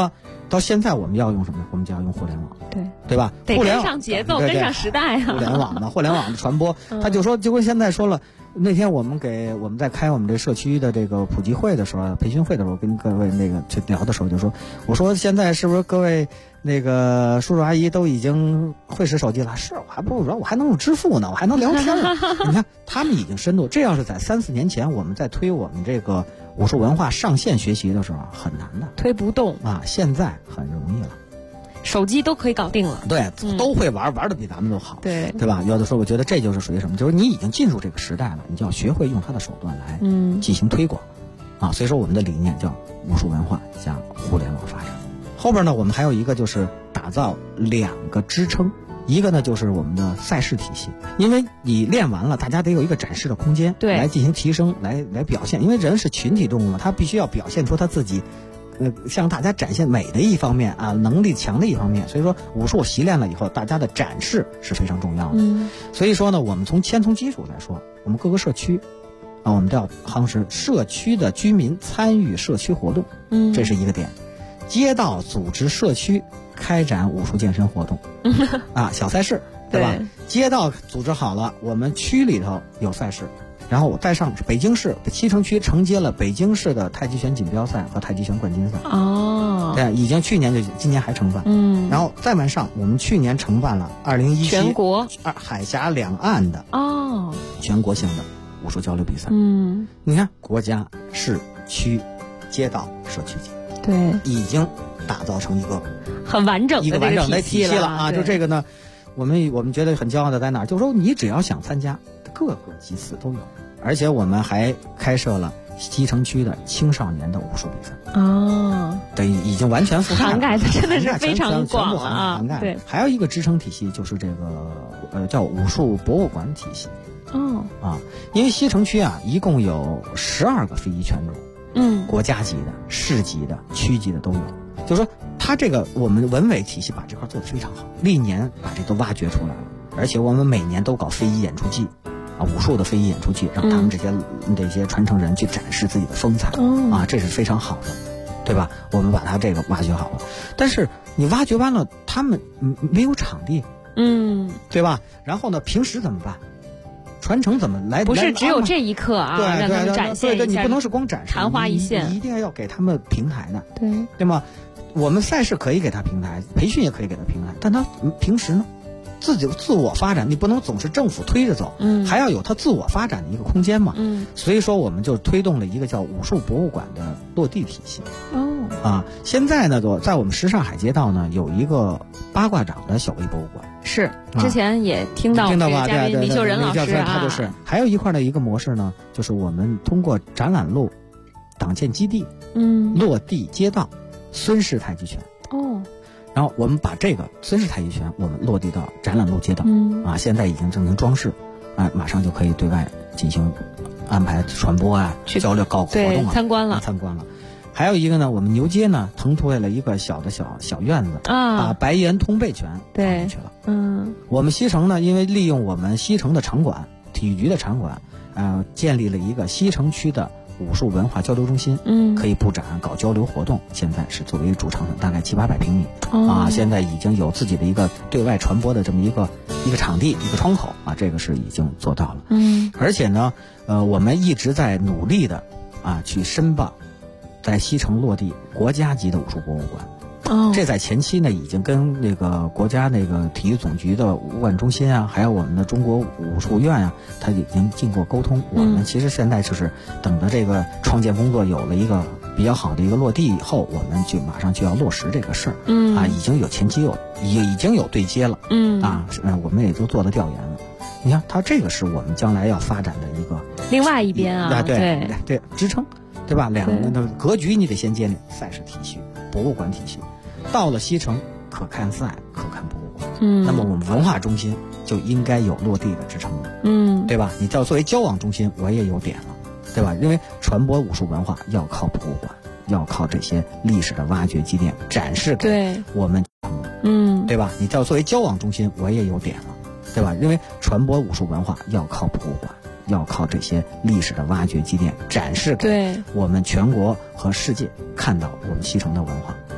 到现在我们要用什么？我们就要用互联网，对吧？ 得跟上节奏，跟上时代啊！ 互联网的传播，他就说，就跟现在说了。那天我们在开我们这社区的这个普及会的时候，培训会的时候，跟各位那个去聊的时候，就说，我说现在是不是各位那个叔叔阿姨都已经会使手机了？是，我还不如说我还能用支付呢，我还能聊天呢。你看他们已经深度，这要是在3-4年前我们在推我们这个武术文化上线学习的时候很难的， 推不动啊，现在很容易了。 手机都可以搞定了， 对，都会玩的比咱们都好， 对吧？有的时候我觉得这就是属于什么，就是你已经进入这个时代了，你就要学会用它的手段来进行推广，啊，所以说我们的理念叫武术文化加互联网发展。后边呢，我们还有一个就是打造2个支撑，一个呢就是我们的赛事体系，因为你练完了，大家得有一个展示的空间，来进行提升，来表现，因为人是群体动物嘛，他必须要表现出他自己。向大家展现美的一方面啊，能力强的一方面，所以说武术习练了以后，大家的展示是非常重要的。所以说呢，我们从基础来说，我们各个社区啊，我们都要夯实社区的居民参与社区活动，这是一个点。街道组织社区开展武术健身活动啊，小赛事，对吧？街道组织好了，我们区里头有赛事。然后我再上北京市西城区承接了北京市的太极拳锦标赛和太极拳冠军赛。对，已经去年就今年还承办。然后再往上，我们去年承办了2017 全国海峡两岸的全国性的武术交流比赛。你看国家、市区、街道、社区级， 对， 已经打造成一个很完整的体系了啊！ 就这个呢，我们觉得很骄傲的在哪儿？就是说你只要想参加，各个级次都有，而且我们还开设了西城区的青少年的武术比赛。对，已经完全覆盖了， 涵盖的真的是非常广啊！ 涵盖。对，还有一个支撑体系就是这个叫武术博物馆体系。因为西城区啊，一共有12个非遗拳种，国家级的、市级的、区级的都有。就是说，它这个我们文委体系把这块做得非常好，历年把这都挖掘出来了，而且我们每年都搞非遗演出季。武术的非遗演出季，让他们这些传承人去展示自己的风采，这是非常好的，对吧？我们把它这个挖掘好了，但是你挖掘完了，他们没有场地，对吧？然后呢，平时怎么办？传承怎么来？ 不是只有这一刻啊，让他们展现一下， 你不能是光展示， 昙花一现， 你一定要给他们平台的， 对吗？我们赛事可以给他平台，培训也可以给他平台，但他平时呢？自我发展，你不能总是政府推着走，还要有他自我发展的一个空间嘛。所以说我们就推动了一个叫武术博物馆的落地体系。现在呢，在我们什刹海街道呢有一个八卦掌的小微博物馆。 是，之前也听到吧？ 嘉宾李秀仁老师他就是。还有一块的一个模式呢，就是我们通过展览路、党建基地、落地街道、孙氏太极拳。然后我们把这个孙氏太极拳，我们落地到展览路街道，现在已经进行装饰，马上就可以对外进行安排传播啊，去交流搞活动啊， 参观了。 还有一个呢，我们牛街呢腾出来了一个小院子把白岩通背拳放进去了。我们西城呢，因为利用我们西城的场馆，体育局的场馆，建立了一个西城区的武术文化交流中心，可以布展搞交流活动，现在是作为主场大概700-800平米，现在已经有自己的一个对外传播的这么一个场地、一个窗口啊，这个是已经做到了。而且呢，我们一直在努力的去申报在西城落地国家级的武术博物馆。这在前期呢，已经跟那个国家那个体育总局的武馆中心啊，还有我们的中国武术院啊，它已经经过沟通。我们其实现在就是等着这个创建工作有了一个比较好的一个落地以后，我们就马上就要落实这个事儿。已经有前期已经有对接了。我们也都做了调研了。你看，它这个是我们将来要发展的一个另外一边啊， 对支撑，对吧？两个的格局你得先建立，赛事体系、博物馆体系。到了西城，可看赛，可看博物馆。那么我们文化中心就应该有落地的支撑了。对吧？你作为交往中心，我也有点了，对吧？因为传播武术文化要靠博物馆，要靠这些历史的挖掘积淀展示给我们。对吧？你作为交往中心，我也有点了，对吧？因为传播武术文化要靠博物馆，要靠这些历史的挖掘积淀展示给我们全国和世界看到我们西城的文化。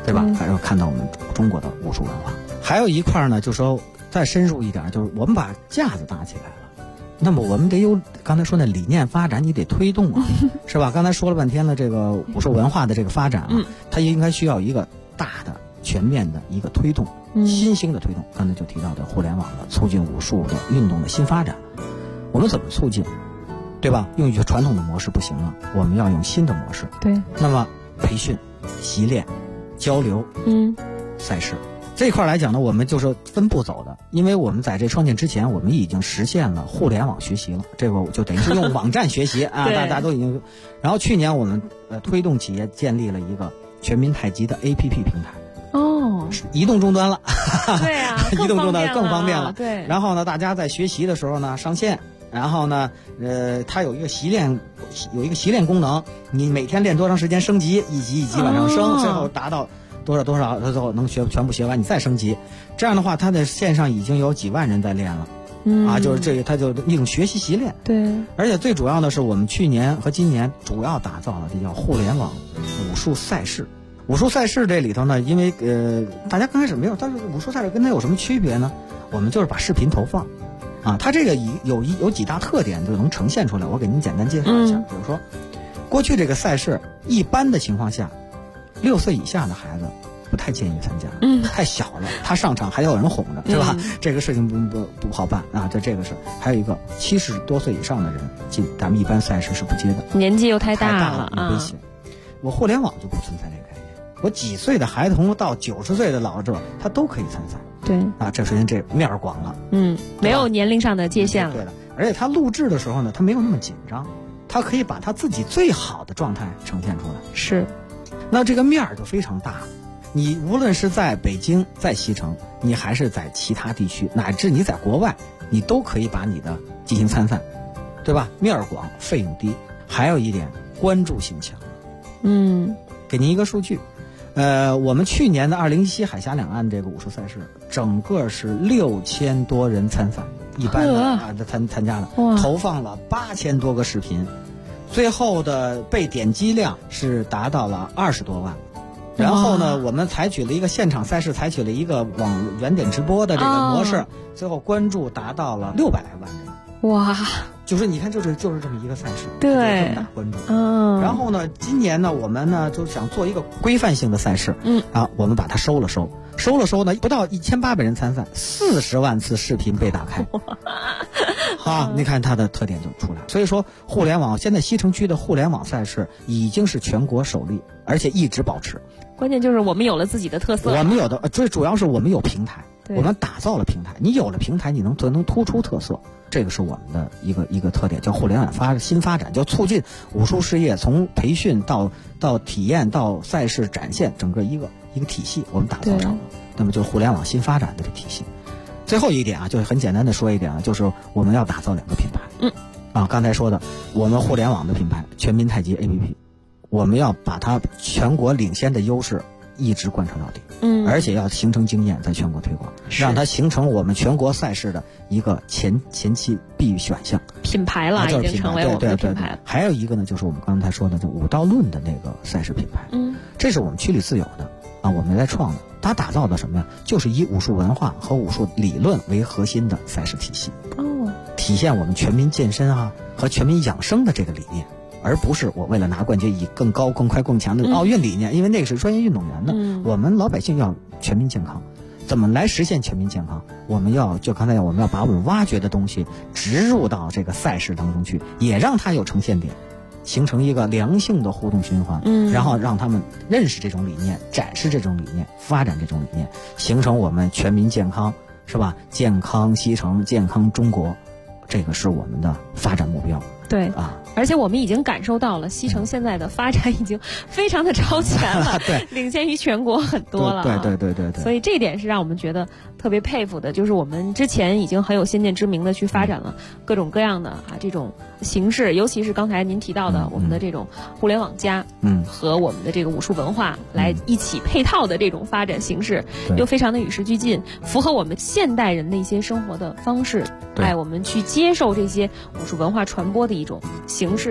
对吧？还有看到我们中国的武术文化。还有一块呢，就说再深入一点，就是我们把架子搭起来了，那么我们得有刚才说的理念发展，你得推动啊，是吧？刚才说了半天的这个武术文化的这个发展啊，它应该需要一个大的全面的一个推动，新兴的推动。刚才就提到的互联网的促进武术的运动的新发展，我们怎么促进？对吧？用一个传统的模式不行了，我们要用新的模式。 对。 那么培训、习练、交流，赛事这一块来讲呢，我们就是分步走的。因为我们在这创建之前，我们已经实现了互联网学习了，这个就等于是用网站学习啊，大家都已经。然后去年我们推动企业建立了一个全民太极的 APP 平台。哦，移动终端了。 对啊， 移动终端更方便了。 对。 然后呢，大家在学习的时候呢，上线。然后呢，它有一个习练功能，你每天练多长时间升级，一级一级往上升，最后达到多少，最后能全部学完，你再升级。这样的话，它的线上已经有几万人在练了。就是这个，它就一种学习习练。 对。 而且最主要的是，我们去年和今年主要打造了这叫互联网武术赛事。武术赛事这里头呢，因为大家刚开始没有，但是武术赛事跟它有什么区别呢？我们就是把视频投放。它这个有几大特点就能呈现出来，我给您简单介绍一下。比如说，过去这个赛事一般的情况下，6岁以下的孩子不太建议参加，太小了，他上场还要有人哄着，是吧？这个事情不好办啊。这个是还有一个70多岁以上的人进咱们一般赛事是不接的， 年纪又太大了，有危险。我互联网就不存在这个概念，我几岁的孩童到90岁的老者，他都可以参赛。 对啊，这首先这面儿广了， 没有年龄上的界限了。 对的，而且他录制的时候呢，他没有那么紧张，他可以把他自己最好的状态呈现出来。 是， 那这个面儿就非常大。你无论是在北京、在西城，你还是在其他地区，乃至你在国外，你都可以把你的进行参赛，对吧？面儿广，费用低，还有一点关注性强。给您一个数据。我们去年的2017海峡两岸这个武术赛事，整个是6000多人参赛，一般的参加了，投放了8000多个视频，最后的被点击量是达到了20多万。然后呢，我们采取了一个现场赛事，采取了一个原点直播的这个模式，最后关注达到了600来万人。 哇！ 就是你看，就是这么一个赛事， 对， 这么大关注。然后呢，今年呢，我们呢就想做一个规范性的赛事，我们把它收了收呢，不到1800人参赛，40万次视频被打开。好，你看它的特点就出来了。所以说，互联网现在西城区的互联网赛事已经是全国首例，而且一直保持。 关键就是我们有了自己的特色， 我们有的最主要是我们有平台，我们打造了平台。你有了平台，你能突出特色。这个是我们的一个特点，叫互联网新发展，叫促进武术事业从培训到体验到赛事展现整个一个体系，我们打造成了。那么就是互联网新发展的这体系。最后一点啊，就是很简单的说一点啊，就是我们要打造2个品牌。刚才说的我们互联网的品牌全民太极 APP， 我们要把它全国领先的优势一直贯彻到底。而且要形成经验，在全国推广，让它形成我们全国赛事的一个前期必选项品牌了，已经成为我们的品牌了。 还有一个呢，就是我们刚才说的这武道论的那个赛事品牌，这是我们区里自有的啊，我们来创的。它打造的什么呀？就是以武术文化和武术理论为核心的赛事体系，体现我们全民健身和全民养生的这个理念。而不是我为了拿冠军以更高更快更强的奥运理念，因为那个是专业运动员的。我们老百姓要全民健康，怎么来实现全民健康？我们要把我们挖掘的东西植入到这个赛事当中去，也让它有呈现点，形成一个良性的互动循环。然后让他们认识这种理念，展示这种理念，发展这种理念，形成我们全民健康，是吧？健康西城，健康中国，这个是我们的发展目标。 对而且我们已经感受到了西城现在的发展已经非常的超前了， 对， 领先于全国很多了。 对。 所以这一点是让我们觉得特别佩服的，就是我们之前已经很有先见之明的去发展了各种各样的这种形式，尤其是刚才您提到的我们的这种互联网加，和我们的这个武术文化来一起配套的这种发展形式，又非常的与时俱进，符合我们现代人的一些生活的方式。我们去接受这些武术文化传播的一种形式，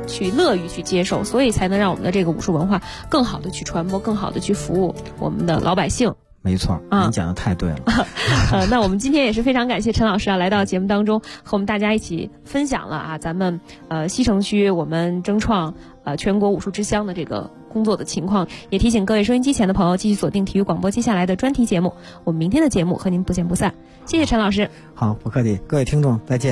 去乐于去接受，所以才能让我们的这个武术文化更好的去传播，更好的去服务我们的老百姓。 没错，您讲的太对了。 那我们今天也是非常感谢陈老师来到节目当中，和我们大家一起分享了咱们西城区我们争创全国武术之乡的这个工作的情况，也提醒各位收音机前的朋友继续锁定体育广播接下来的专题节目，我们明天的节目和您不见不散。谢谢陈老师。 好，不客气，各位听众再见。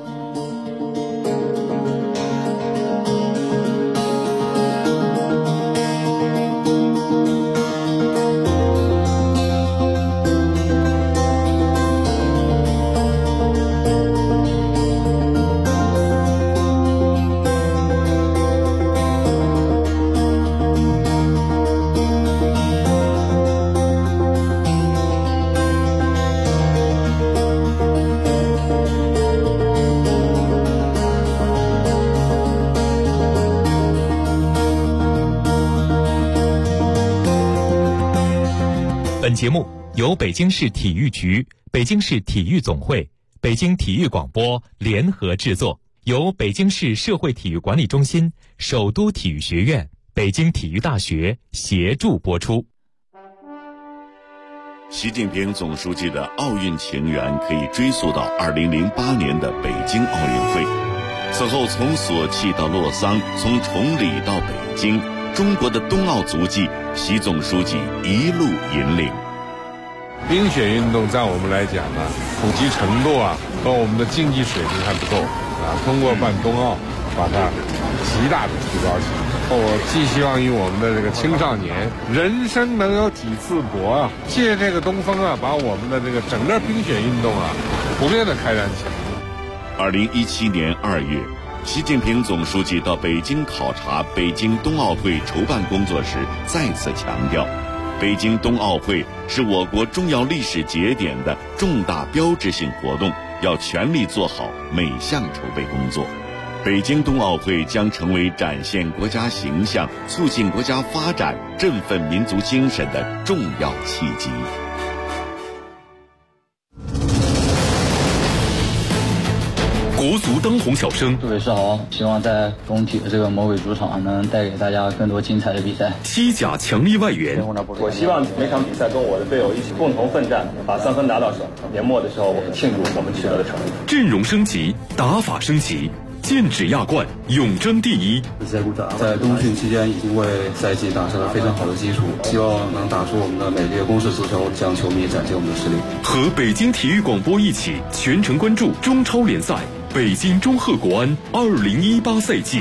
本节目由北京市体育局、北京市体育总会、北京体育广播联合制作，由北京市社会体育管理中心、首都体育学院、北京体育大学协助播出。 习近平总书记的奥运情缘可以追溯到2008年的北京奥运会。此后从索契到洛桑，从崇礼到北京，中国的冬奥足迹，习总书记一路引领。 冰雪运动在我们来讲呢，普及程度和我们的竞技水平还不够通过办冬奥，把它极大的提高起来。我寄希望于我们的这个青少年，人生能有几次搏借这个东风把我们的这个整个冰雪运动普遍的开展起来。 2017年2月，习近平总书记到北京考察北京冬奥会筹办工作时，再次强调，北京冬奥会是我国重要历史节点的重大标志性活动，要全力做好每项筹备工作。北京冬奥会将成为展现国家形象、促进国家发展、振奋民族精神的重要契机。 国足当红小生， 杜伟世豪，希望在工体的这个魔鬼主场能带给大家更多精彩的比赛。 西甲强力外援， 我希望每场比赛跟我的队友一起共同奋战，把3分拿到手。年末的时候，我们庆祝我们取得的成绩。 阵容升级，打法升级，剑指亚冠，永争第一。 在冬训期间已经为赛季打下了非常好的基础，希望能打出我们的美丽的攻势足球，向球迷展现我们的实力。 和北京体育广播一起全程关注中超联赛北京中赫国安2018赛季。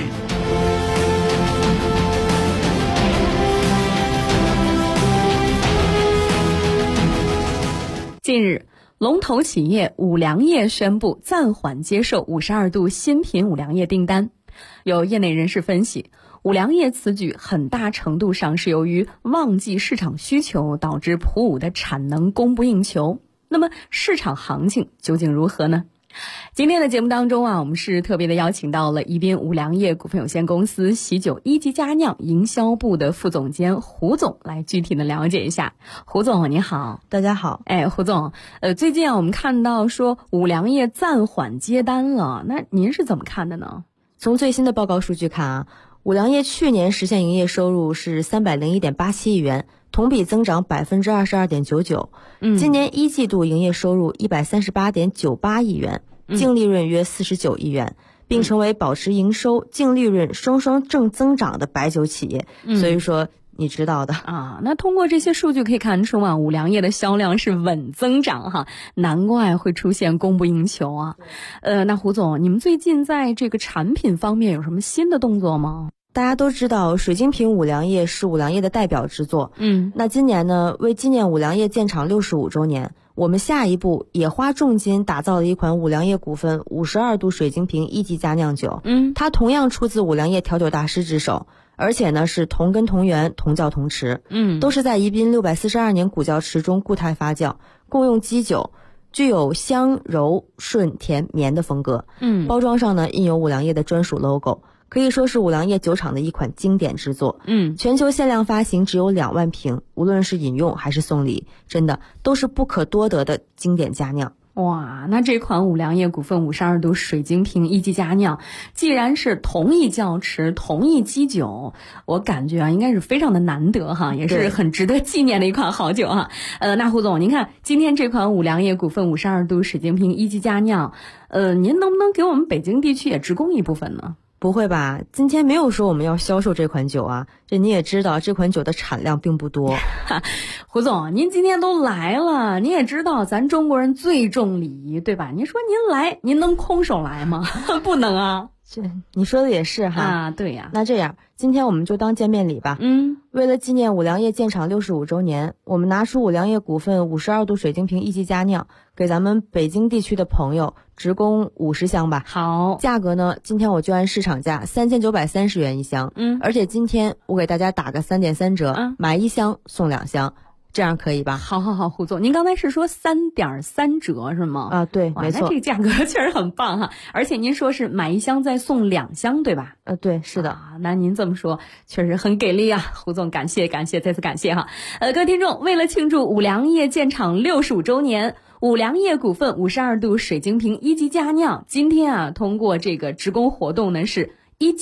近日，龙头企业五粮液宣布暂缓接受52度新品五粮液订单。有业内人士分析，五粮液此举很大程度上是由于旺季市场需求导致普五的产能供不应求。那么市场行情究竟如何呢？今天的节目当中我们是特别的邀请到了宜宾五粮液股份有限公司喜酒一级佳酿营销部的副总监胡总来具体的了解一下。胡总你好。 大家好。 胡总，最近我们看到说五粮液暂缓接单了，那您是怎么看的呢？ 从最新的报告数据看五粮液去年实现营业收入是301.87亿元，同比增长22.99%。今年一季度营业收入138.98亿元，净利润约49亿元，并成为保持营收、净利润双双正增长的白酒企业。所以说你知道的那通过这些数据可以看出五粮液的销量是稳增长难怪会出现供不应求那胡总，你们最近在这个产品方面有什么新的动作吗？ 大家都知道水晶瓶五粮液是五粮液的代表之作。那今年呢，为纪念五粮液建厂65周年，我们下一步也花重金打造了一款五粮液股份52度水晶瓶一级佳酿酒。它同样出自五粮液调酒大师之手，而且呢是同根同源同窖同池。都是在宜宾642年古窖池中固态发酵，共用基酒，具有香柔顺甜绵的风格。包装上呢印有五粮液的专属 logo，可以说是五粮液酒厂的一款经典之作。全球限量发行只有2万瓶，无论是饮用还是送礼，真的都是不可多得的经典佳酿。 哇，那这款五粮液股份52度水晶瓶一级佳酿，既然是同一窖池、同一基酒，我感觉啊，应该是非常的难得哈，也是很值得纪念的一款好酒哈。那胡总，您看今天这款五粮液股份52度水晶瓶一级佳酿，您能不能给我们北京地区也直供一部分呢？ 不会吧，今天没有说我们要销售这款酒啊，这你也知道这款酒的产量并不多。 胡总，您今天都来了，你也知道咱中国人最重礼仪，对吧？您说您来，您能空手来吗？不能啊。 这你说的也是哈。 啊，对呀。 那这样，今天我们就当见面礼吧。为了纪念五粮液建厂65周年，我们拿出五粮液股份52度水晶瓶一级佳酿，给咱们北京地区的朋友直供50箱吧。 好， 价格呢，今天我就按市场价3930元一箱。而且今天我给大家打个3.3折，买1箱送2箱。这样可以吧？ 好，胡总，您刚才是说3.3折是吗？ 啊，对，没错。 那这个价格确实很棒哈，而且您说是买1箱再送2箱，对吧？ 对，是的。 那您这么说确实很给力啊，胡总，感谢，再次感谢哈。各位听众，为了庆祝五粮液建厂65周年，五粮液股份52度水晶瓶一级佳酿，今天啊，通过这个直供活动呢是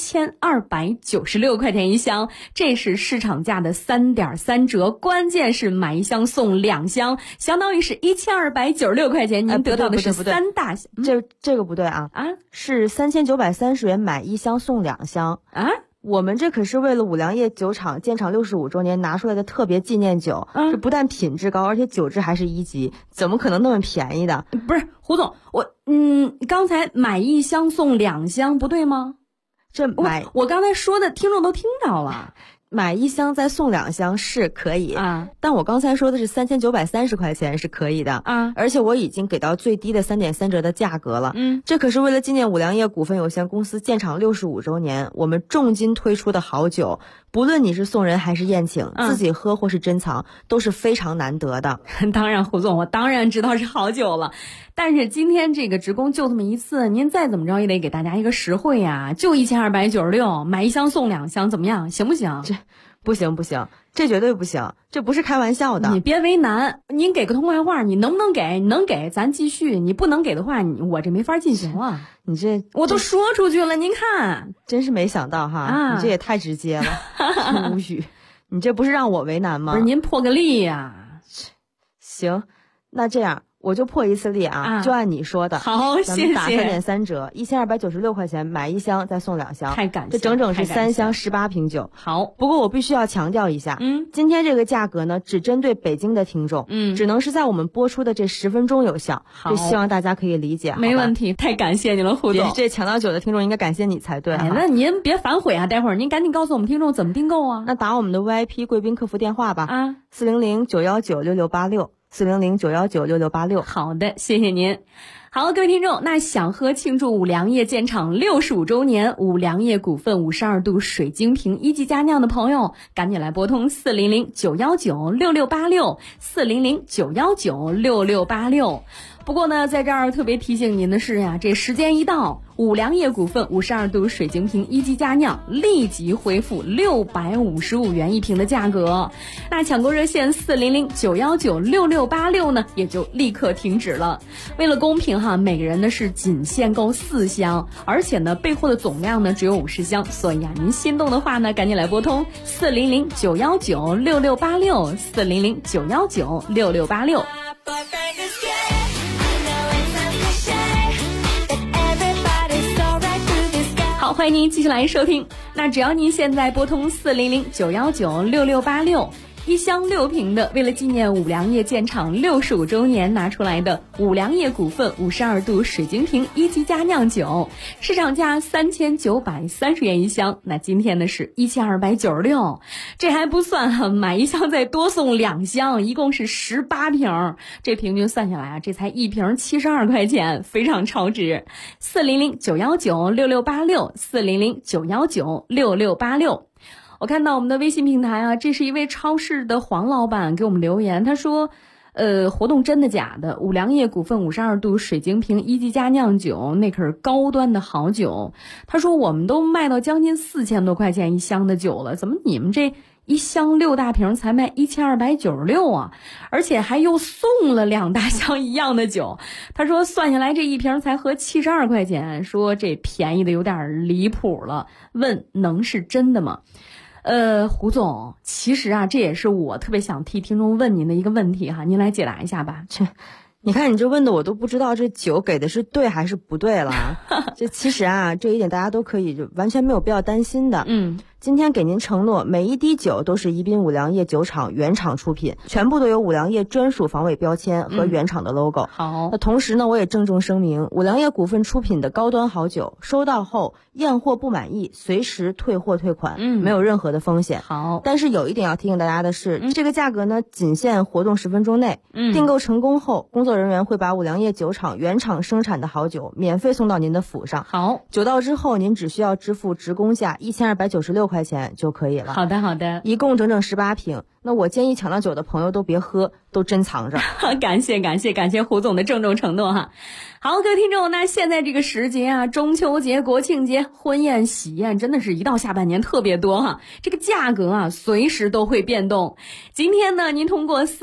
1296块钱一箱，这是市场价的3.3折，关键是买1箱送2箱，相当于是1296块钱，您得到的是3大箱。 这个不对啊，是3930元买1箱送2箱啊。我们这可是为了五粮液酒厂建厂65周年拿出来的特别纪念酒，这不但品质高，而且酒质还是1级，怎么可能那么便宜的？ 不是，胡总，刚才买1箱送2箱不对吗？我刚才说的听众都听到了， 买1箱再送2箱是可以啊，但我刚才说的是3930块钱是可以的啊，而且我已经给到最低的3.3折的价格了。这可是为了纪念五粮液股份有限公司建厂65周年，我们重金推出的好酒，不论你是送人还是宴请，自己喝或是珍藏，都是非常难得的。 当然，胡总，我当然知道是好酒了。但是今天这个直供就这么一次，您再怎么着也得给大家一个实惠呀，就1296，买1箱送2箱，怎么样？行不行？ 这不行，这绝对不行，这不是开玩笑的。 你别为难，您给个痛快话，你能不能给？你能给咱继续，你不能给的话，我这没法进行了。 你这我都说出去了，您看， 真是没想到哈，你这也太直接了，无语。你这不是让我为难吗？ 不是，您破个例呀。 行，那这样。我就破一次例啊，就按你说的。 好，谢谢。 咱们打3.3折，1296块钱买1箱再送2箱， 太感谢， 这整整是3箱18瓶酒。 好， 不过我必须要强调一下，今天这个价格呢，只针对北京的听众，只能是在我们播出的这10分钟有效。 好， 这希望大家可以理解。 没问题，太感谢你了，胡总。 这抢到酒的听众应该感谢你才对。 那您别反悔啊，待会儿您赶紧告诉我们听众怎么订购啊。 那打我们的 VIP 贵宾客服电话吧，400-919-6686，400-919-6686。 好的，谢谢您。好，各位听众，那想喝庆祝五粮液建厂65周年五粮液股份52度水晶瓶一级佳酿的朋友，赶紧来拨通400-919-6686，400-919-6686。不过呢，在这儿特别提醒您的是呀，这时间一到，五粮液股份52度水晶瓶一级佳酿立即恢复655元一瓶的价格。那抢购热线400-919-6686呢，也就立刻停止了。为了公平哈，每个人呢是仅限购4箱，而且呢备货的总量呢只有50箱，所以啊，您心动的话呢，赶紧来拨通400-919-6686，400-919-6686。好，欢迎您继续来收听。那只要您现在拨通400-919-6686，一箱6瓶的，为了纪念五粮液建厂65周年拿出来的五粮液股份52度水晶瓶一级佳酿酒，市场价3930元一箱，那今天呢是1296，这还不算买1箱再多送2箱，一共是18瓶，这平均算下来啊，这才1瓶72块钱，非常超值。400-919-6686，400-919-6686。我看到我们的微信平台啊，这是一位超市的黄老板给我们留言，他说活动真的假的？五粮液股份52度水晶瓶一级佳酿酒，那可是高端的好酒。他说我们都卖到将近4000多块钱一箱的酒了，怎么你们这一箱6大瓶才卖1296啊，而且还又送了2大箱一样的酒。他说算下来这一瓶才合72块钱，说这便宜的有点离谱了，问能是真的吗？胡总，其实啊，这也是我特别想替听众问您的一个问题哈，您来解答一下吧。 你看你这问的我都不知道这酒给的是对还是不对了。这其实啊，这一点大家都可以就完全没有必要担心的。今天给您承诺，每一滴酒都是宜宾五粮液酒厂原厂出品，全部都有五粮液专属防伪标签和原厂的 logo。 好， 那同时呢，我也郑重声明，五粮液股份出品的高端好酒，收到后验货不满意，随时退货退款，没有任何的风险。 好， 但是有一点要提醒大家的是，这个价格呢，仅限活动10分钟内。订购成功后，工作人员会把五粮液酒厂原厂生产的好酒免费送到您的府上。 好， 酒到之后，您只需要支付职工价1296块钱就可以了。 好的，好的， 一共整整18瓶。那我建议抢到酒的朋友都别喝，都珍藏着。 感谢胡总的郑重承诺哈。好，各位听众，那现在这个时节啊，中秋节、国庆节、婚宴、喜宴，真的是一到下半年特别多哈。这个价格啊，随时都会变动。今天呢，您通过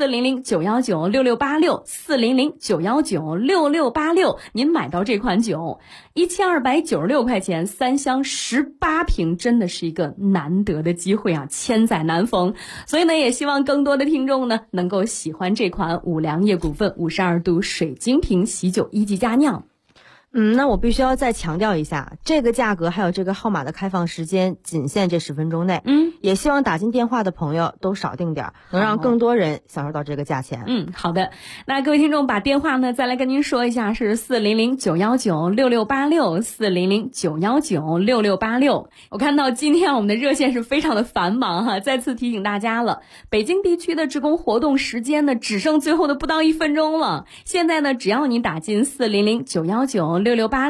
400-919-6686，400-919-6686，您买到这款酒，1296块钱，3箱18瓶，真的是一个难得的机会啊，千载难逢。所以呢，也希望更多的听众呢，能够喜欢这款五粮液股份52度水晶瓶喜酒1级佳酿。 那我必须要再强调一下，这个价格还有这个号码的开放时间仅限这10分钟内。也希望打进电话的朋友都少订点，能让更多人享受到这个价钱。 好的。那各位听众把电话呢再来跟您说一下，是400-919-6686 400-919-6686。我看到今天我们的热线是非常的繁忙哈，再次提醒大家了，北京地区的职工活动时间呢只剩最后的不到1分钟了。现在呢，只要你打进400-919-6686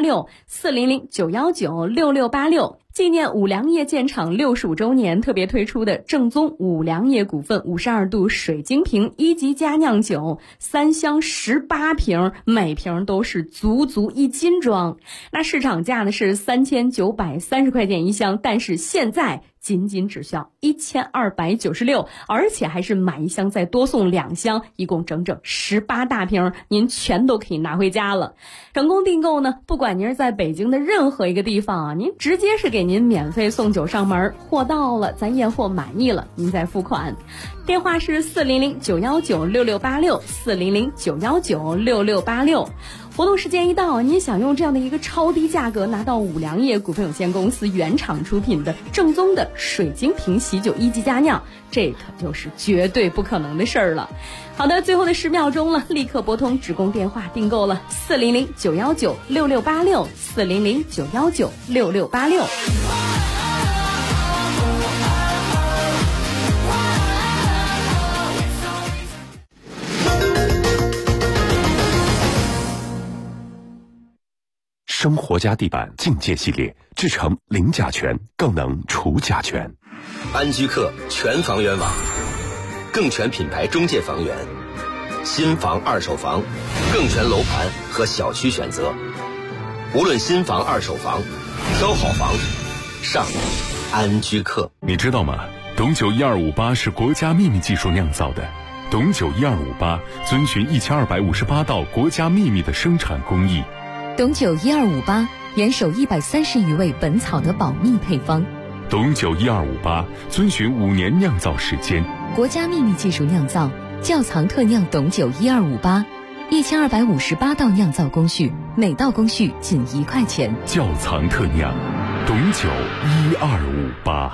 400-919-6686，纪念五粮液建厂65周年特别推出的正宗五粮液股份52度水晶瓶1级佳酿酒，3箱18瓶，每瓶都是足1斤装。那市场价呢是3930块钱一箱，但是现在仅只需要1296，而且还是买一箱再多送2箱，一共整整18大瓶，您全都可以拿回家了。成功订购呢，不管您是在北京的任何一个地方啊，您直接是给您免费送酒上门，货到了咱验货满意了您再付款。电话是400-919-6686 400-919-6686。活动时间一到，您想用这样的一个超低价格拿到五粮液股份有限公司原厂出品的正宗的水晶瓶喜酒1级佳酿，这可就是绝对不可能的事儿了。好的，最后的10秒钟了，立刻拨通职工电话订购了400-919-6686 400-919-6686。 生活家地板境界系列制成零甲醛，更能除甲醛。 安居客全房源网，更全品牌中介房源，新房二手房，更全楼盘和小区选择。无论新房二手房，挑好房上安居客。 你知道吗？董酒1258是国家秘密技术酿造的。董酒1258遵循1258道国家秘密的生产工艺。 董酒1258严守130余味本草的保密配方。 董酒1258遵循5年酿造时间， 国家秘密技术酿造，窖藏特酿董酒1258，1258道酿造工序，每道工序仅1块钱。 窖藏特酿，董酒1258。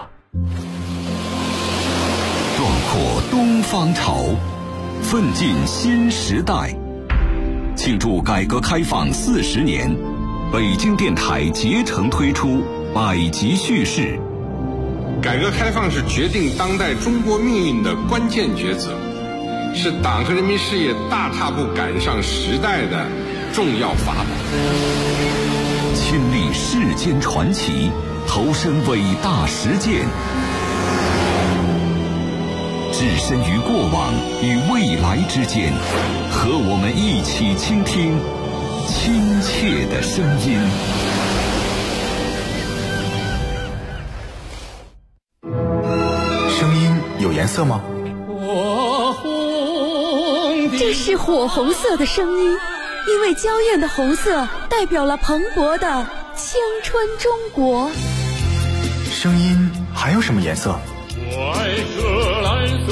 壮阔东方潮，奋进新时代。庆祝改革开放40年，北京电台竭诚推出百集叙事。 改革开放是决定当代中国命运的关键抉择，是党和人民事业大踏步赶上时代的重要法宝。 亲历世间传奇，投身伟大实践，置身于过往与未来之间，和我们一起倾听亲切的声音。 声音有颜色吗？ 这是火红色的声音，因为娇艳的红色代表了蓬勃的青春中国。 声音还有什么颜色？ 我爱这蓝色